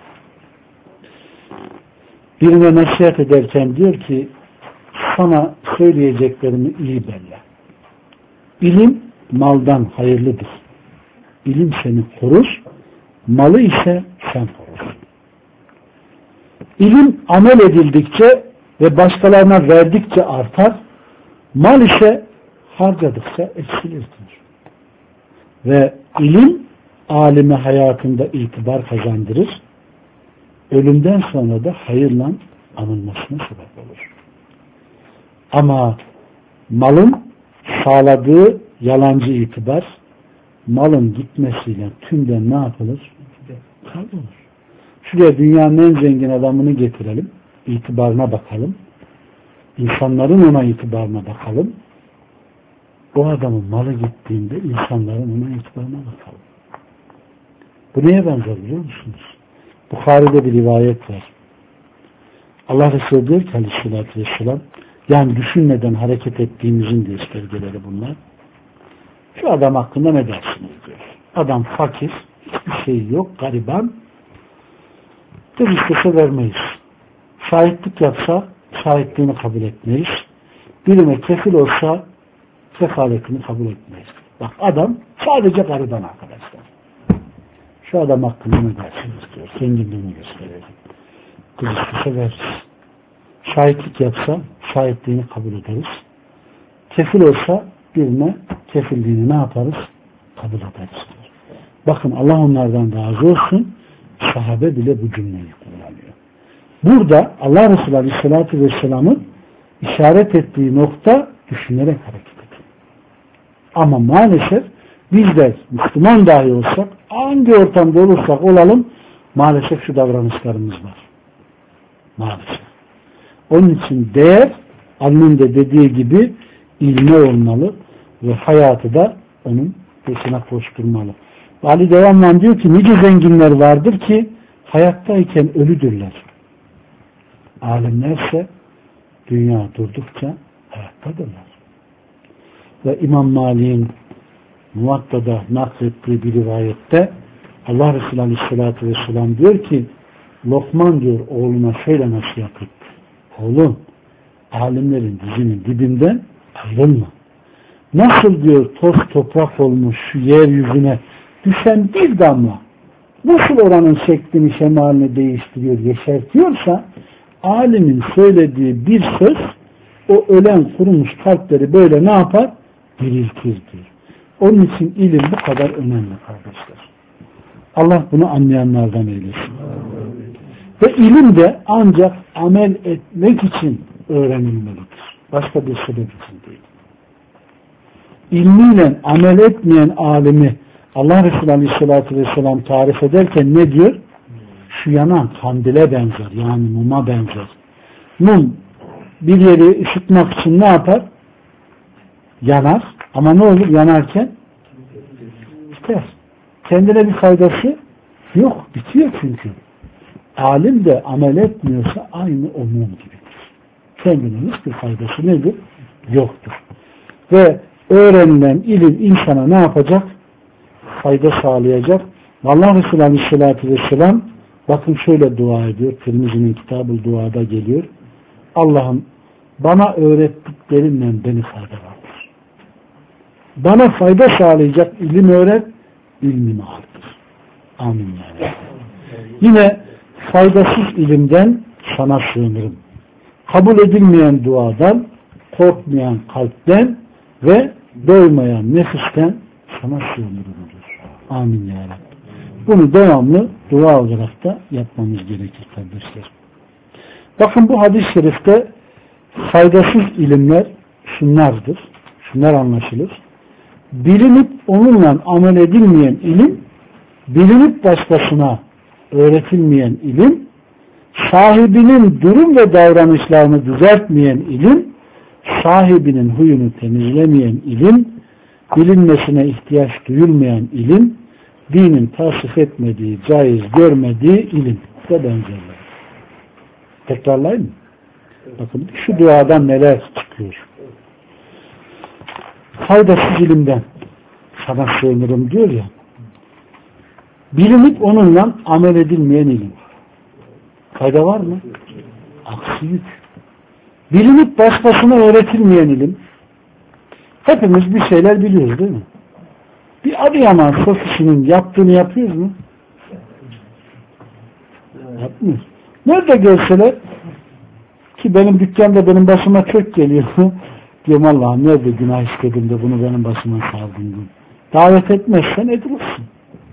S1: Birine nasihat ederken diyor ki sana söyleyeceklerimi iyi belle. İlim maldan hayırlıdır. İlim seni korur, malı ise sen korursun. İlim amel edildikçe ve başkalarına verdikçe artar, mal ise harcadıkça eksilir. Ve ilim alime hayatında itibar kazandırır, ölümden sonra da hayırla anılmasına sebep olur. Ama malın sağladığı yalancı itibar, malın gitmesiyle tümden ne yapılır? Kaybolur. Şuraya dünyanın en zengin adamını getirelim. İtibarına bakalım. İnsanların ona itibarına bakalım. O adamın malı gittiğinde insanların ona itibarına bakalım. Bu neye benzer biliyor musunuz? Bukhari'de bir rivayet var. Allah Resulü diyor ki aleyhissalatü vesselam, yani düşünmeden hareket ettiğimizin göstergeleri bunlar. Şu adam hakkında ne dersiniz diyor. Adam fakir, hiçbir şey yok, gariban. Biz istese vermeyiz. Şahitlik yapsa şahitliğini kabul etmeyiz. Birine kefil olsa kefaletini kabul etmeyiz. Bak adam sadece gariban arkadaşlar. Şu adam hakkında ne dersiniz diyor. Zenginliğini gösterelim. Kız istese veririz. Şahitlik yapsa şahitliğini kabul ederiz. Kefil olsa birine kefilliğini ne yaparız? Kabul ederiz. Bakın Allah onlardan razı olsun. Sahabe bile bu cümleyi kullanıyor. Burada Allah Resulü Aleyhisselatü Vesselam'ın işaret ettiği nokta düşünerek hareket edin. Ama maalesef bizler Müslüman dahi olsak, hangi ortamda olursak olalım, maalesef şu davranışlarımız var. Maalesef. Onun için değer, Ali'nin de dediği gibi ilme olmalı ve hayatı da onun peşine koşturmalı. Ali devamlı diyor ki nice zenginler vardır ki hayattayken ölüdürler. Alimlerse dünya durdukça hayattadırlar. Ve İmam Malik'in Muvatta'da naklettiği bir rivayette Allah Resulü Aleyhisselatü Vesselam diyor ki Lokman diyor oğluna şöyle nasihat etti. Oğlum alimlerin dizinin dibinden ayrılma. Nasıl diyor toz toprak olmuş şu yeryüzüne düşen bir damla nasıl oranın şeklini şemalini değiştiriyor, yeşertiyorsa alimin söylediği bir söz o ölen kurumuş kalpleri böyle ne yapar? Diriltir diyor. Onun için ilim bu kadar önemli kardeşler. Allah bunu anlayanlardan eylesin. Ve ilim de ancak amel etmek için öğrenilmelidir. Başka bir sebep için değil. İlmiyle amel etmeyen alimi Allah Resulü Aleyhisselatü Vesselam tarif ederken ne diyor? Şu yanan kandile benzer. Yani muma benzer. Mum bir yeri ışıtmak için ne yapar? Yanar. Ama ne olur yanarken? Biter. Kendine bir faydası yok. Bitiyor çünkü. Alim de amel etmiyorsa aynı o mum gibidir. Kendine hiçbir faydası nedir? Yoktur. Ve öğrenilen ilim insana ne yapacak? Fayda sağlayacak. Allah Resulü Aleyhisselatü Vesselam bakın şöyle dua ediyor. Tirmizi'nin Kitab-ı Dua'da geliyor. Allah'ım bana öğrettiklerinden beni faydalandır. Bana fayda sağlayacak ilim öğret, ilmimi artır. Amin. Yani. Yine faydasız ilimden sana sığınırım. Kabul edilmeyen duadan, korkmayan kalpten ve doymayan nefisten sana sığınırım diyor. Amin ya Rabbi. Bunu devamlı dua olarak da yapmamız gerekir kardeşler. Bakın bu hadis-i şerifte faydasız ilimler şunlardır. Şunlar anlaşılır. Bilinip onunla amel edilmeyen ilim, bilinip başkasına öğretilmeyen ilim, sahibinin durum ve davranışlarını düzeltmeyen ilim, sahibinin huyunu temizlemeyen ilim, bilinmesine ihtiyaç duyulmayan ilim, dinin tasvip etmediği, caiz görmediği ilim ve benzerleri. Tekrarlayayım mı? Bakın şu duadan neler çıkıyor. Faydasız ilimden sana sığınırım diyor ya. Bilinip onunla amel edilmeyen ilim. Fayda var mı? Aksi yük. Bilinip başkasına öğretilmeyen ilim. Hepimiz bir şeyler biliyoruz değil mi? Bir Adıyaman sosisinin yaptığını yapıyoruz mu? Yapmıyoruz. Nerede görseler ki benim dükkanda benim başıma çok geliyor. Diyorum Allah'ım nerede günah işledim de bunu benim başıma sardın. Davet etmezsen edilirsin.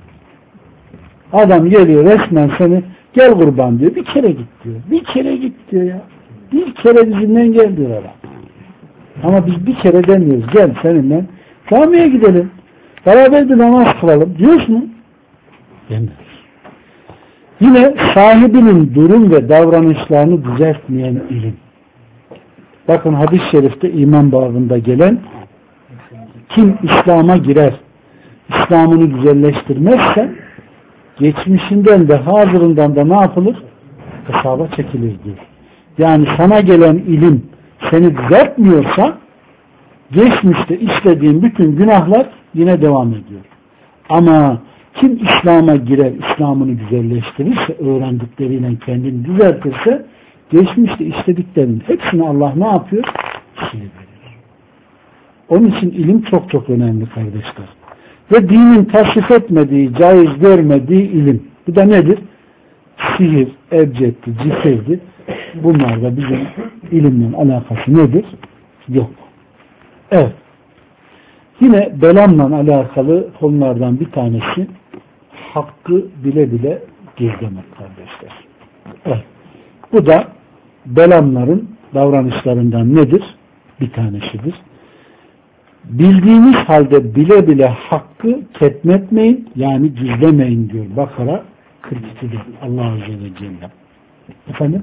S1: Adam geliyor resmen seni gel kurban diyor. Bir kere git diyor. Bir kere git diyor ya. Bir kere bizimle gel diyor adam. Ama biz bir kere demiyoruz. Gel seninle camiye gidelim. Beraber bir namaz kılalım diyoruz mu? Demiyoruz. Yine sahibinin durum ve davranışlarını düzeltmeyen ilim. Bakın hadis-i şerifte iman babında gelen, kim İslam'a girer, İslam'ını güzelleştirmezse geçmişinden de hazırından da ne yapılır? Hesaba çekilir diyor. Yani sana gelen ilim seni düzeltmiyorsa geçmişte işlediğin bütün günahlar yine devam ediyor. Ama kim İslam'a girer, İslam'ını güzelleştirirse, öğrendikleriyle kendini düzeltirse geçmişte işlediklerinin hepsini Allah ne yapıyor? Siliveriyor. Onun için ilim çok çok önemli kardeşler. Ve dinin tasvip etmediği, caiz görmediği ilim. Bu da nedir? Sihir, ebcetti, cifirdi. Bunlar da bizim ilimle alakası nedir? Yok. Evet. Yine belamla alakalı konulardan bir tanesi hakkı bile bile gizlemek kardeşler. Evet. Bu da belamların davranışlarından nedir? Bir tanesidir. Bildiğiniz halde bile bile hakkı ketmetmeyin, yani gizlemeyin diyor Bakara kırk ikide Allah Azze ve Celle. Efendim?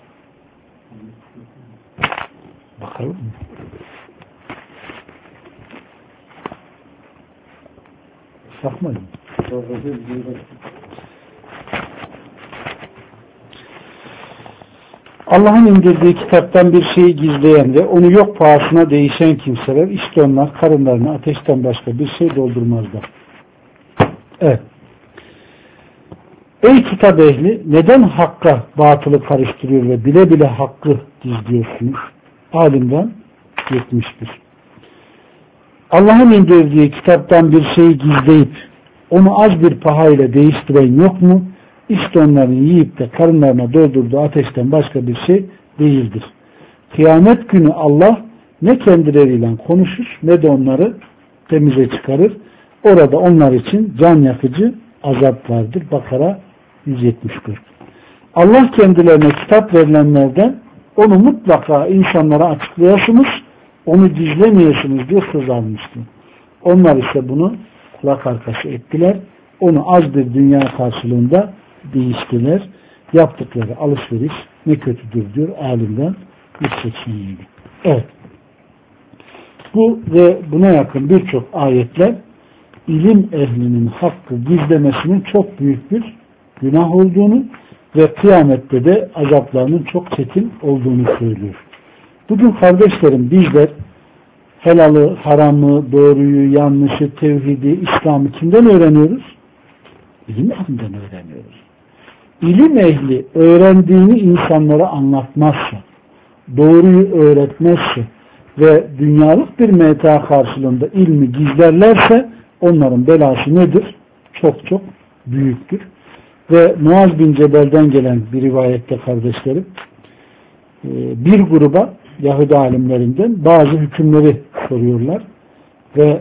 S1: Bakalım mı? Sakmayın. Allah'ın indirdiği kitaptan bir şeyi gizleyen ve onu yok pahasına değişen kimseler, işte onlar karınlarını ateşten başka bir şey doldurmazlar. Evet. Ey kitap ehli, neden hakka batılı karıştırıyor ve bile bile hakkı gizliyorsunuz? Alimden yetmiş bir. Allah'ın indirdiği kitaptan bir şeyi gizleyip onu az bir pahayla değiştiren yok mu? İşte onların yiyip de karınlarına doldurduğu ateşten başka bir şey değildir. Kıyamet günü Allah ne kendileriyle konuşur ne de onları temize çıkarır. Orada onlar için can yakıcı azap vardır. Bakara yüz yetmiş dört. Allah kendilerine kitap verilenlerden onu mutlaka insanlara açıklayasınız, onu gizlemeyesiniz diye söz almıştı. Onlar ise bunu kulak arkası ettiler. Onu az bir dünya karşılığında değiştiler. Yaptıkları alışveriş ne kötüdür diyor alimden yüz seksen yedi. Evet. Bu ve buna yakın birçok ayetler ilim ehlinin hakkı gizlemesinin çok büyük bir günah olduğunu ve kıyamette de azaplarının çok çetin olduğunu söylüyor. Bugün kardeşlerim bizler helalı, haramı, doğruyu, yanlışı, tevhidi, İslam'ı kimden öğreniyoruz? İlim ehlinden öğreniyoruz. İlim ehli öğrendiğini insanlara anlatmazsa, doğruyu öğretmezse ve dünyalık bir meta karşılığında ilmi gizlerlerse onların belası nedir? Çok çok büyüktür. Ve Muaz bin Cebel'den gelen bir rivayette kardeşlerim bir gruba Yahudi alimlerinden bazı hükümleri soruyorlar ve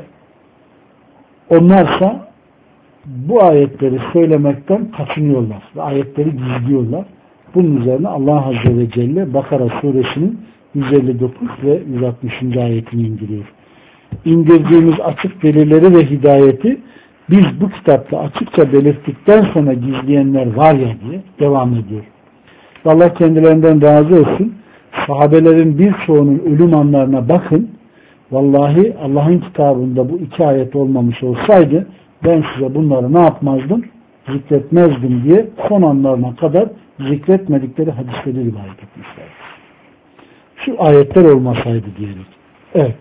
S1: onlarsa bu ayetleri söylemekten kaçınıyorlar ve ayetleri gizliyorlar. Bunun üzerine Allah Azze ve Celle Bakara suresinin yüz elli dokuz ve yüz altmışıncı ayetini indiriyor. İndirdiğimiz açık delilleri ve hidayeti biz bu kitapta açıkça belirttikten sonra gizleyenler var ya diye devam ediyor. Allah kendilerinden razı olsun. Sahabelerin birçoğunun ölüm anlarına bakın. Vallahi Allah'ın kitabında bu iki ayet olmamış olsaydı ben size bunları ne yapmazdım? Zikretmezdim diye son anlarına kadar zikretmedikleri hadisleri rivayet etmişler. Şu ayetler olmasaydı diyelim. Evet.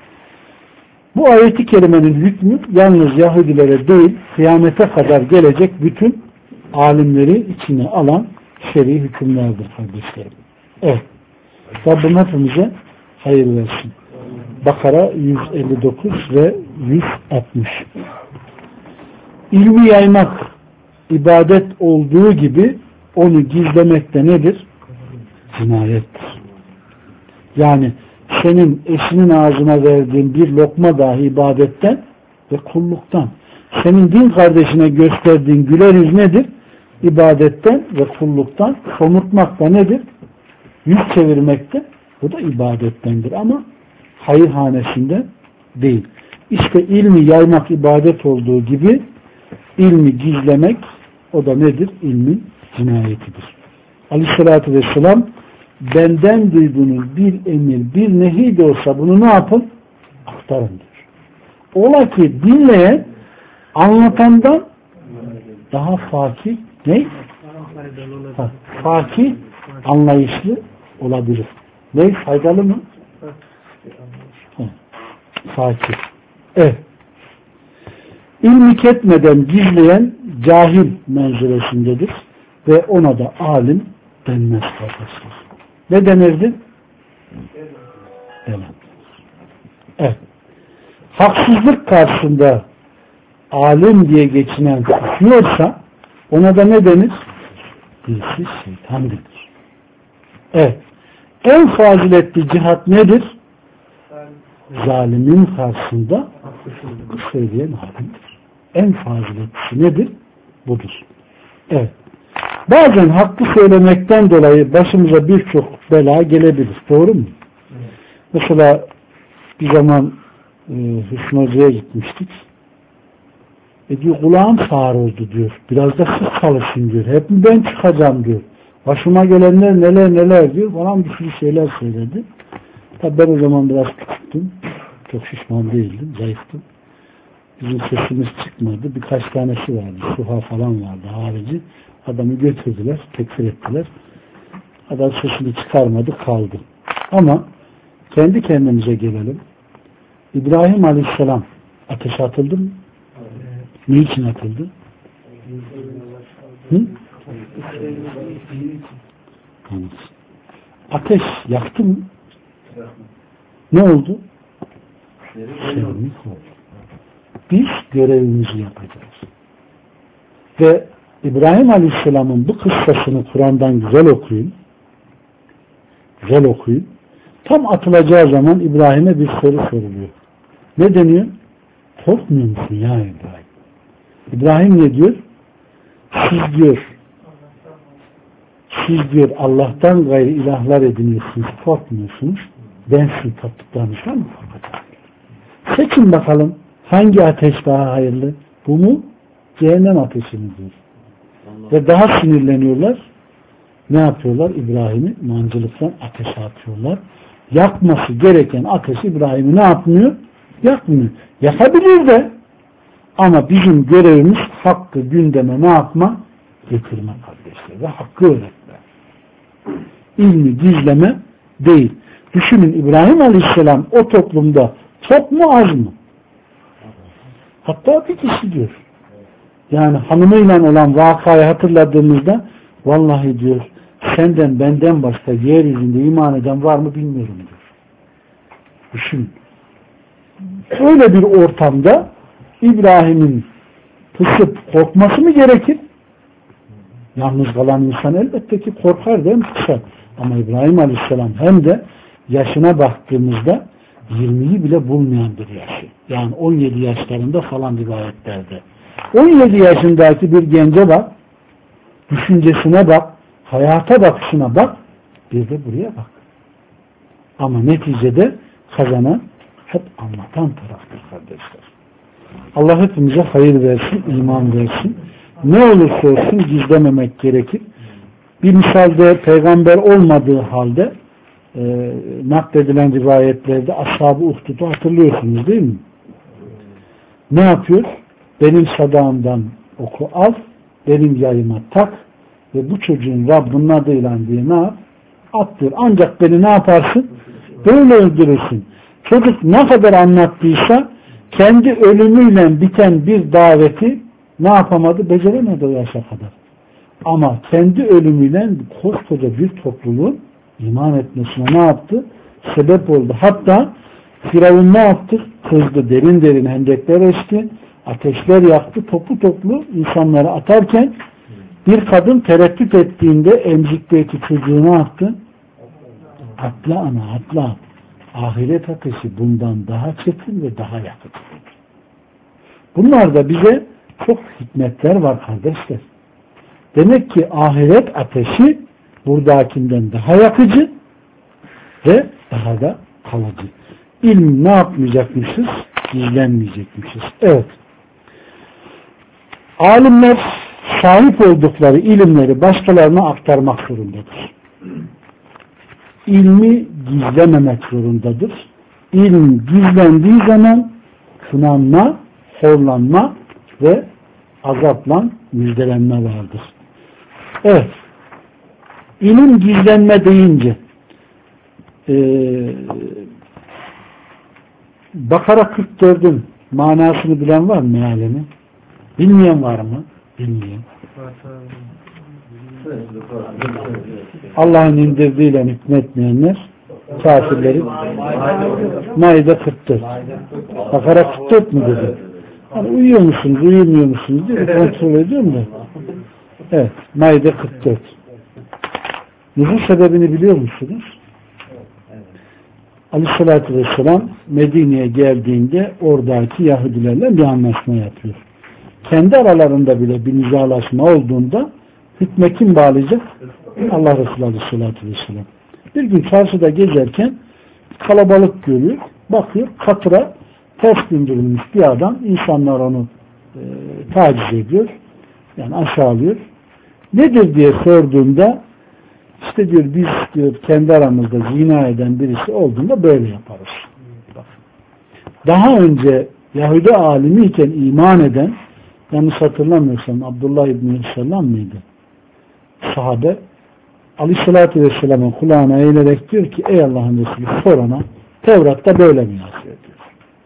S1: Bu ayeti kerimenin hükmü yalnız Yahudilere değil, kıyamete kadar gelecek bütün alimleri içine alan şer'i hükümlerdir kardeşlerim. Evet. Rabbim hepimize hayır versin. Bakara yüz elli dokuz ve yüz altmış. İlmi yaymak ibadet olduğu gibi onu gizlemek de nedir? Cinayettir. Yani senin eşinin ağzına verdiğin bir lokma dahi ibadetten ve kulluktan. Senin din kardeşine gösterdiğin güler yüz nedir? İbadetten ve kulluktan. Somurtmak da nedir? Yüz çevirmek de bu da ibadettendir ama hayırhanesinde değil. İşte ilmi yaymak ibadet olduğu gibi ilmi gizlemek o da nedir? İlmin cinayetidir. Aleyhissalatü vesselam benden duyduğunuz bir emir, bir nehi de olsa bunu ne yapın? Aktarın diyor. Ola ki dinleyen anlatandan daha fakir ne? Ha, fakir anlayışlı olabilir. Ne? Faydalı mı? Ha, fakir. Evet. İlmi ketmeden gizleyen cahil menzilesindedir ve ona da alim denmez kardeşler. Ne denirdi? Demem. Evet. Haksızlık karşısında alim diye geçinen susuyorsa ona da ne denir? Dilsiz şeytan denir. Evet. En faziletli cihat nedir? Zalimin karşısında hakkı söyleyen alimdir. En faziletlisi nedir? Budur. Evet. Bazen hakkı söylemekten dolayı başımıza birçok bela gelebilir. Doğru mu? Evet. Mesela bir zaman e, Hüsnü Hoca'ya gitmiştik. E diyor kulağım sağır oldu diyor. Biraz da siz çalışın diyor. Hep mi ben çıkacağım diyor. Başıma gelenler neler neler diyor. Bana bir sürü şeyler söyledi. Tabi ben o zaman biraz küçüktüm. Çok şişman değildim. Zayıftım. Bizim sesimiz çıkmadı. Birkaç tanesi vardı. Suha falan vardı harici. Adamı götürdüler. Tekfir ettiler. Adam sesini çıkarmadı. Kaldı. Ama kendi kendimize gelelim. İbrahim Aleyhisselam ateşe atıldı mı? Evet. Niçin atıldı? Hı? Ateş yaktı mı? Ne oldu? Sevmek oldu. Biz görevimizi yapacağız. Ve İbrahim Aleyhisselam'ın bu kıssasını Kur'an'dan güzel okuyun. Güzel okuyun. Tam atılacağı zaman İbrahim'e bir soru soruluyor. Ne deniyor? Korkmuyor musun ya İbrahim? İbrahim ne diyor? Siz diyor siz diyor Allah'tan gayrı ilahlar ediniyorsunuz, korkmuyorsunuz. Ben sizin taptıklarınızdan mı korkacağım? Seçin bakalım hangi ateş daha hayırlı? Bu mu? Cehennem ateşi mi diyor. Ve daha sinirleniyorlar. Ne yapıyorlar? İbrahim'i mancılıktan ateşe atıyorlar. Yakması gereken ateş İbrahim'i ne yapmıyor? Yakmıyor. Yakabilir de ama bizim görevimiz hakkı gündeme ne yapma? Getirme kardeşler. Ve hakkı öğretme. İlmi gizleme değil. Düşünün İbrahim Aleyhisselam o toplumda çok mu az mı? Hatta bir kişi diyor. Yani hanımıyla olan vakayı hatırladığımızda vallahi diyor senden benden başka yeryüzünde iman eden var mı bilmiyorum diyor. Düşün. Öyle bir ortamda İbrahim'in pısıp korkması mı gerekir? Yalnız kalan insan elbette ki korkar değil mi? Kısa. Ama İbrahim Aleyhisselam hem de yaşına baktığımızda yirmiyi bile bulmayan bir yaşı. Yani on yedi yaşlarında falan rivayetlerde. on yedi yaşındaki bir gence bak, düşüncesine bak, hayata bakışına bak, bir de buraya bak. Ama neticede kazanan hep anlatan taraftır kardeşler. Allah hepimize hayır versin, iman versin. Ne olursa olsun gizlememek gerekir. Bir misalde peygamber olmadığı halde e, nakledilen rivayetlerde Ashab-ı Uhdud'u hatırlıyorsunuz değil mi? Ne yapıyor? Benim sadağımdan oku al, benim yayıma tak ve bu çocuğun Rabbinin adıyla diye ne yap? Attır. Ancak beni ne yaparsın? Böyle öldürürsün. Çocuk ne kadar anlattıysa kendi ölümüyle biten bir daveti ne yapamadı? Beceremedi o yaşa kadar. Ama kendi ölümüyle koskoca bir topluluğun iman etmesine ne yaptı? Sebep oldu. Hatta Firavun ne yaptı? Kızdı. Derin derin hendekler eşti. Ateşler yaktı. Toplu toplu insanları atarken bir kadın tereddüt ettiğinde emzikteki çocuğu ne yaptı? Atla ana atla. Ahiret ateşi bundan daha çetin ve daha yakın. Bunlarda bize çok hikmetler var kardeşler. Demek ki ahiret ateşi buradakinden daha yakıcı ve daha da kalıcı. İlmi ne yapmayacakmışız? gizlenmeyecekmişiz. Evet. Alimler sahip oldukları ilimleri başkalarına aktarmak zorundadır. İlmi gizlememek zorundadır. İlm gizlendiği zaman kınanma, horlanma ve azapla müjdelenme vardır. Evet. İlim gizlenme deyince e, Bakara kırk dördün manasını bilen var mı mealini? Bilmeyen var mı? Bilmeyen. Allah'ın indirdiğiyle hükmetmeyenler kafirlerin Maide kırk dört. Bakara kırk dört mü dedi? Hani uyuyor musunuz, uyumuyor musunuz diye kontrol ediyorum da. Evet, Maide kırk dört. Nüzul sebebini biliyor musunuz? Aleyhissalatü vesselam Medine'ye geldiğinde oradaki Yahudilerle bir anlaşma yapıyor. Kendi aralarında bile bir nizalaşma olduğunda hükme kim bağlayacak? Allah Resulü Aleyhissalatü vesselam. Bir gün çarşıda gezerken kalabalık görüyor. Bakıyor katıra ters bindirilmiş bir adam. İnsanlar onu e, taciz ediyor. Yani aşağılıyor. Nedir diye sorduğunda işte diyor biz diyor kendi aramızda zina eden birisi olduğunda böyle yaparız. Daha önce Yahudi alimi iken iman eden, yanlış hatırlamıyorsam Abdullah İbni Selam mıydı? Sahabe Aleyhisselatü Vesselam'ın kulağına eğilerek diyor ki ey Allah'ın Resulü sorana Tevrat'ta böyle mi yazıyor diyor.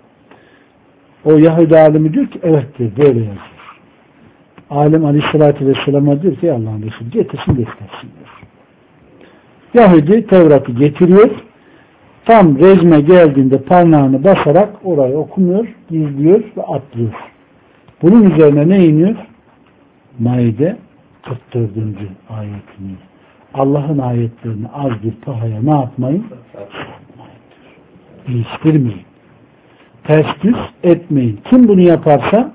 S1: O Yahudi alimi diyor ki evet diyor böyle yazıyor. Alim Aleyhisselatü Vesselam'a diyor ki ey Allah'ın Resulü getirsin göstersin diyor. Yahudi Tevrat'ı getiriyor. Tam rejime geldiğinde parmağını basarak orayı okumuyor, gizliyor ve atlıyor. Bunun üzerine ne iniyor? Maide kırk dördüncü ayet iniyor. Allah'ın ayetlerini az bir pahaya ne yapmayın? Değiştirmeyin. Ters düz etmeyin. Kim bunu yaparsa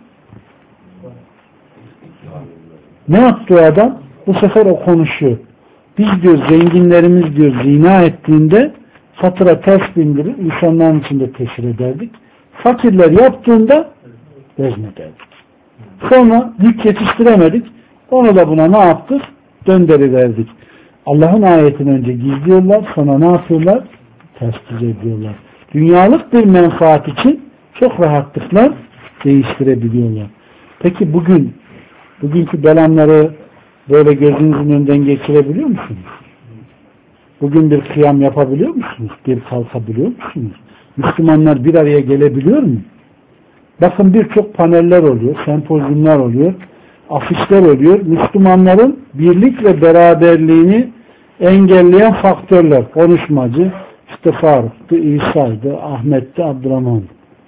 S1: ne yaptı o adam? Bu sefer o konuşuyor. Biz diyor zenginlerimiz diyor zina ettiğinde fatura ters bindirir, insanların içinde teşhir ederdik. Fakirler yaptığında vezmederdik. Sonra yük yetiştiremedik. Onu da buna ne yaptık? Döndürüverdik. Allah'ın ayetini önce gizliyorlar, sonra ne yapıyorlar? Ters düz ediyorlar. Dünyalık bir menfaat için çok rahatlıkla değiştirebiliyorlar. Peki bugün bugünkü belanları böyle gözünüzün önünden geçirebiliyor musunuz? Bugün bir kıyam yapabiliyor musunuz? Bir kalkabiliyor musunuz? Müslümanlar bir araya gelebiliyor mu? Bakın birçok paneller oluyor, sempozyumlar oluyor, afişler oluyor. Müslümanların birlik ve beraberliğini engelleyen faktörler. Konuşmacı, işte Faruk'tu, İsa'ydı, Ahmet'ti, Abdurrahman.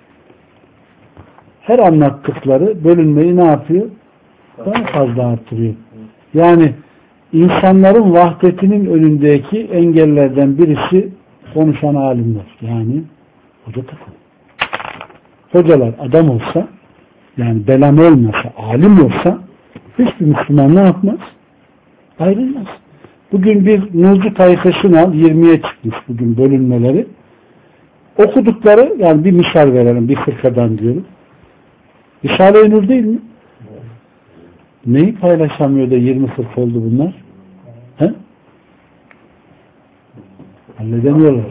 S1: Her anlattıkları bölünmeyi ne yapıyor? Daha fazla artırıyor. Yani insanların vahdetinin önündeki engellerden birisi konuşan alimler. Yani hoca takım. Hocalar adam olsa, yani belam olmasa, alim olsa hiçbir Müslüman ne yapmaz? Ayrılmaz. Bugün bir Nurcu tayfasını al, yirmiye çıkmış bugün bölünmeleri. Okudukları, yani bir misal verelim, bir fırkadan diyorum. Risale-i Nur değil mi? Neyi paylaşamıyor da yirmi fırk oldu bunlar? He? Halledemiyorlar.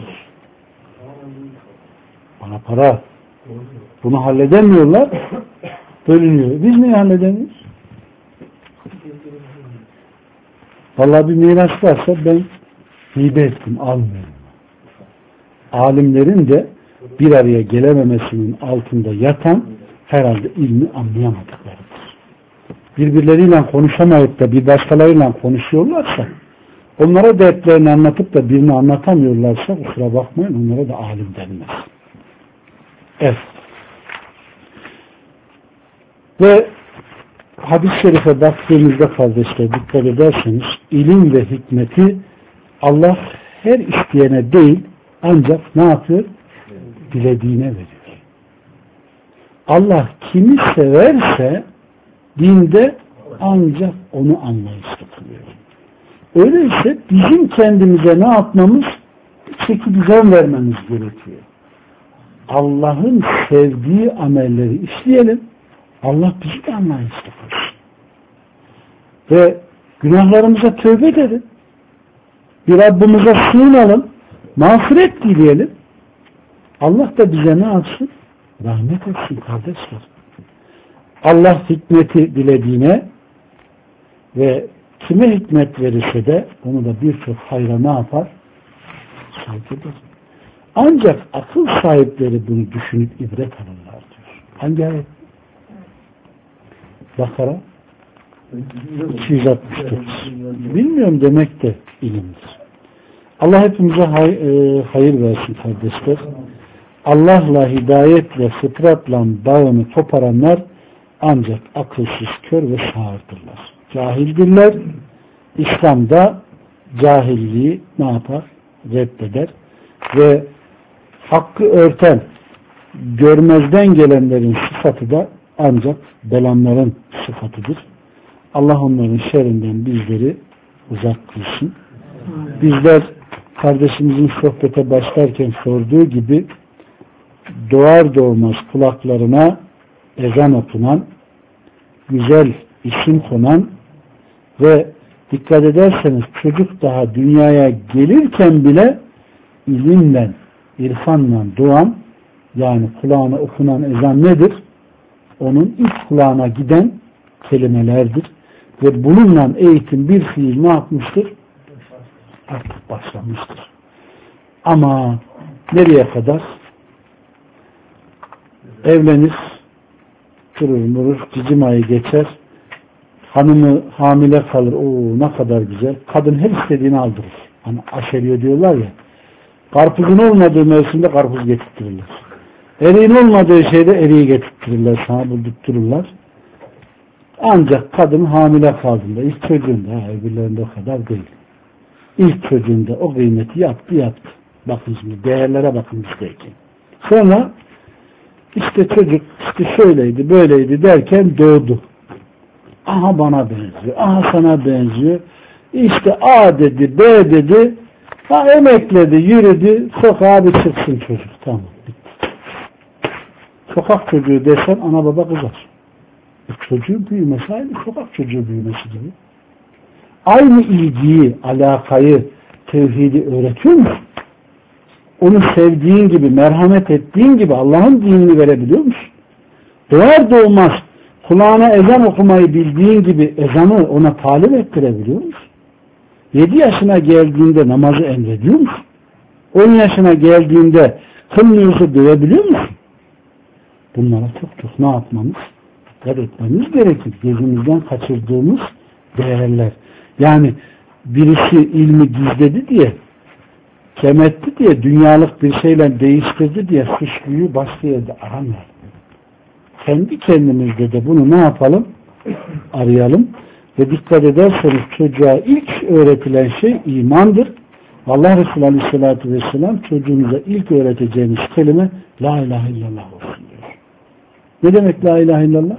S1: Bana para. Bunu halledemiyorlar. Bölünüyor. Biz neyi halledemiyoruz? Vallahi bir miras varsa ben hibe ettim, almıyorum. Alimlerin de bir araya gelememesinin altında yatan herhalde ilmi anlayamadıklarıdır. Birbirleriyle konuşamayıp da bir başkalarıyla konuşuyorlarsa, onlara dertlerini anlatıp da birini anlatamıyorlarsa kusura bakmayın, onlara da alim denmez. Evet. Ve hadis-i şerife baktığımızda kardeşler dikkat ederseniz ilim ve hikmeti Allah her isteyene değil ancak ne yapıyor? Dilediğine veriyor. Allah kimi severse dinde ancak onu anlayışlı kılıyor. Öyleyse bizim kendimize ne yapmamız? Bir çeki düzen vermemiz gerekiyor. Allah'ın sevdiği amelleri işleyelim. Allah bizi de anlayışlı kılsın. Ve günahlarımıza tövbe edelim. Bir Rabbimize sığınalım. Mağfiret dileyelim. Allah da bize ne yapsın? Rahmet etsin kardeşler. Allah hikmeti dilediğine ve kime hikmet verirse de onu da birçok hayra ne yapar? Sevk eder. Ancak akıl sahipleri bunu düşünüp ibret alırlar diyor. Hangi ayet? Bakara iki yüz altmış dokuz. Bilmiyorum demek de ilimdir. Allah hepimize hay, e, hayır versin kardeşler. Allah'la, hidayetle, fıtratla bağını koparanlar ancak akılsız, kör ve sağırdırlar. Cahildirler. İslam'da cahilliği ne yapar? Reddeder. Ve hakkı örten, görmezden gelenlerin sıfatı da ancak belanların sıfatıdır. Allah onların şerrinden bizleri uzak kılsın. Bizler kardeşimizin sohbete başlarken sorduğu gibi doğar doğmaz kulaklarına ezan okunan, güzel isim konan ve dikkat ederseniz çocuk daha dünyaya gelirken bile ilimle, irfanla doğan, yani kulağına okunan ezan nedir? Onun ilk kulağına giden kelimelerdir. Ve bununla eğitim bir fiil ne yapmıştır? Artık başlamıştır. Ama nereye kadar? Evlenir, durur murur, cicim ayı geçer, hanımı hamile kalır, o ne kadar güzel. Kadın her istediğini aldırır. Hani aşeriyor diyorlar ya, karpuzun olmadığı mevsimde karpuz getirtirirler. Eriğin olmadığı şeyde eriği getirtirirler, sana buldurttururlar. Ancak kadın hamile kaldığında, ilk çocuğunda, öbürlerinde o kadar değil. İlk çocuğunda o kıymeti yaptı yaptı. Bakın şimdi değerlere bakın bizdeyken. Sonra işte çocuk işte şöyleydi böyleydi derken doğdu. Aha bana benziyor, aha sana benziyor. İşte A dedi, B dedi, ha emekledi, yürüdü, sokağa bir çıksın çocuk. Tamam, bitti. Sokak çocuğu desen ana baba kızar. E çocuğun büyümesi aynı sokak çocuğu büyümesi gibi. Aynı ilgiyi, alakayı, tevhidi öğretiyor musun? Onu sevdiğin gibi, merhamet ettiğin gibi Allah'ın dinini verebiliyor musun? Doğar doğmaz kulağına ezan okumayı bildiğin gibi ezanı ona talim ettirebiliyor musun? Yedi yaşına geldiğinde namazı emrediyor musun? On yaşına geldiğinde kılmıyorsa dövebiliyor musun? Bunlara çok çok ne yapmamız? Dikkat etmemiz gerekir. Gözümüzden kaçırdığımız değerler. Yani birisi ilmi gizledi diye, kemetti diye, dünyalık bir şeyle değiştirdi diye suçluyu başka yerde aramayalım. Kendi kendimizde de bunu ne yapalım? Arayalım. Ve dikkat ederseniz çocuğa ilk öğretilen şey imandır. Allah Resulü Aleyhisselatü Vesselam çocuğunuza ilk öğreteceğiniz kelime La ilahe illallah olsun diyor. Ne demek La ilahe illallah?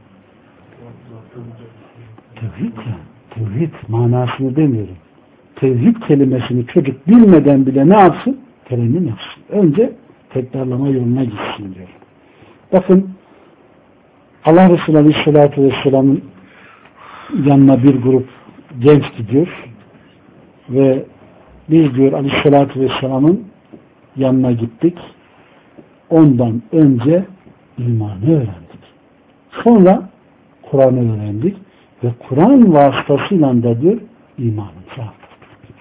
S1: Tevhid ya. Tevhid manasını demiyorum. Tevhid kelimesini çocuk bilmeden bile ne yapsın? Terennüm yapsın. Önce tekrarlama yoluna gitsin diyor. Bakın Allah Resulü Aleyhisselatü Vesselam'ın yanına bir grup genç gidiyor ve biz diyor Aleyhisselatü Vesselam'ın yanına gittik. Ondan önce imanı öğrendik. Sonra Kur'an'ı öğrendik ve Kur'an vasıtasıyla da diyor imanımızı arttırdık.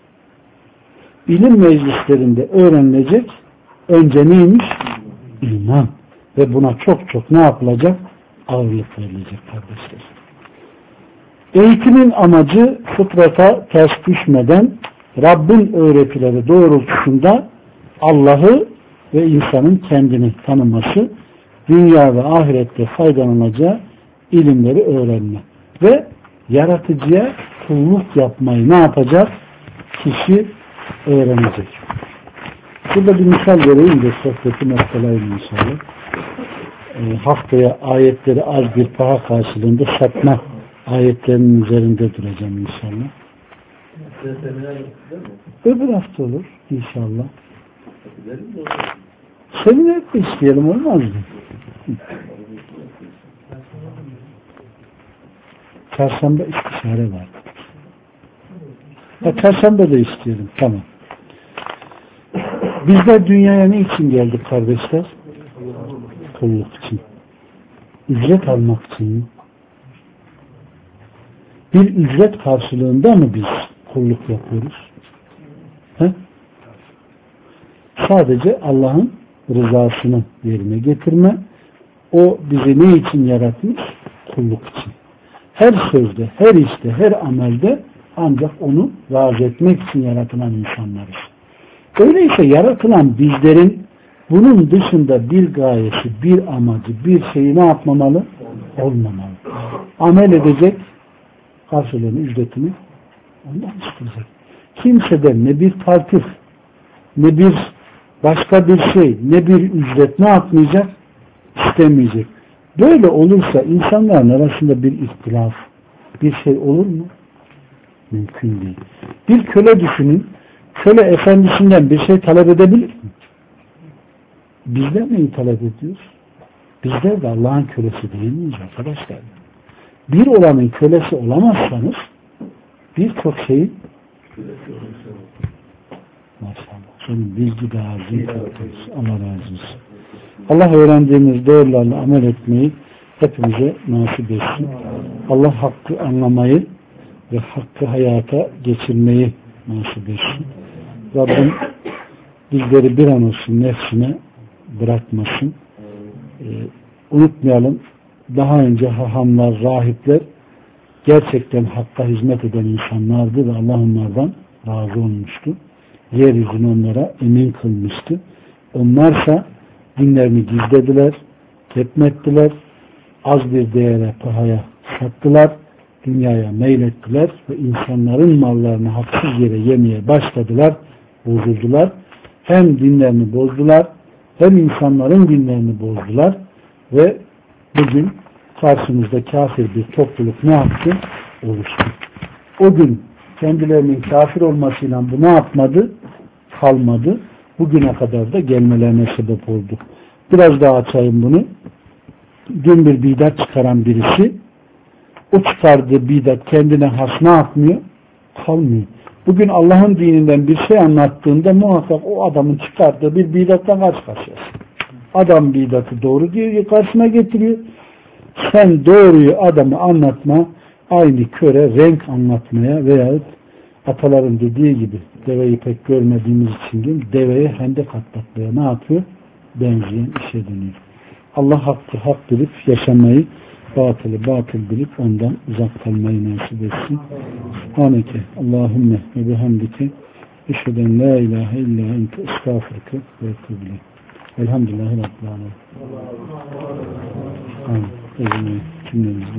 S1: İlim meclislerinde öğrenilecek önce neymiş? İman. Ve buna çok çok ne yapılacak? Ağırlık verilecek kardeşler. Eğitimin amacı fıtrata ters düşmeden Rabbin öğretileri doğrultusunda Allah'ı ve insanın kendini tanıması, dünya ve ahirette faydalanacağı ilimleri öğrenme ve yaratıcıya kulluk yapmayı ne yapacak? Kişi öğrenecek. Burada bir misal vereyim de sohbeti noktalayayım inşallah. E, haftaya ayetleri az bir para karşılığında satma ayetlerinin üzerinde duracağım inşallah. Öbür hafta olur inşallah. Sevinerek de isteyelim, olmaz mı? Çarşamba istişare var. Ya çarşamba da isteyelim. Tamam. Bizler dünyaya ne için geldik kardeşler? Kulluk için. Ücret almak için mi? Bir ücret karşılığında mı biz kulluk yapıyoruz? He? Sadece Allah'ın rızasını yerine getirme. O bizi ne için yaratmış? Kulluk için. Her sözde, her işte, her amelde ancak onu razı etmek için yaratılan insanlarız. Öyleyse yaratılan bizlerin bunun dışında bir gayesi, bir amacı, bir şeyi ne yapmamalı? Olmamalı. Amel edecek, karşılığını, ücretini ondan isteyecek. Kimseden ne bir taltif, ne bir başka bir şey, ne bir ücret ne yapmayacak? İstemeyecek. Böyle olursa insanların arasında bir ihtilaf, bir şey olur mu? Mümkün değil. Bir köle düşünün, köle efendisinden bir şey talep edebilir mi? Bizler neyi talep ediyoruz? Bizler de Allah'ın kölesi değil miyiz arkadaşlar? Bir olanın kölesi olamazsanız birçok şeyin maşallah senin bilgi dağarcığın kapatırız. Allah razı olsun. Allah öğrendiğimiz doğrularla amel etmeyi hepimize nasip etsin. Allah hakkı anlamayı ve hakkı hayata geçirmeyi nasip etsin. Rabbim bizleri bir an olsun nefsine bırakmasın. Ee, unutmayalım, daha önce hahamlar, rahipler gerçekten hakka hizmet eden insanlardı ve Allah onlardan razı olmuştu. Yeryüzünü onlara emin kılmıştı. Onlarsa dinlerini gizlediler, ketmettiler, az bir değere, pahaya sattılar, dünyaya meylettiler ve insanların mallarını haksız yere yemeye başladılar, bozuldular. Hem dinlerini bozdular, hem insanların dinlerini bozdular ve bugün karşımızda kafir bir topluluk ne yaptı? Oluştu. O gün kendilerinin kafir olmasıyla bu ne yapmadı? Kalmadı. Bugüne kadar da gelmelerine sebep oldu. Biraz daha açayım bunu. Dün bir bidat çıkaran birisi, o çıkardığı bidat kendine has ne yapmıyor? Kalmıyor. Bugün Allah'ın dininden bir şey anlattığında muhakkak o adamın çıkardığı bir bidatla karşı karşıyasın. Adam bidatı doğru diyor, karşına getiriyor. Sen doğruyu adamı anlatma, aynı köre renk anlatmaya veyahut ataların dediği gibi deveyi pek görmediğimiz için değil, deveye hendek atlatmaya ne yapıyor? Benzeyen işe dönüyor. Allah hakkı hak bilip yaşamayı, batılı batıl bilip ondan uzak kalmayı nasip etsin. Subhaneke Allahümme ve bihamdike eşheden la ilahe illa ente estağfurke ve etûbü. Elhamdülillahi Rabbil alemin. Amin. Cümlemizi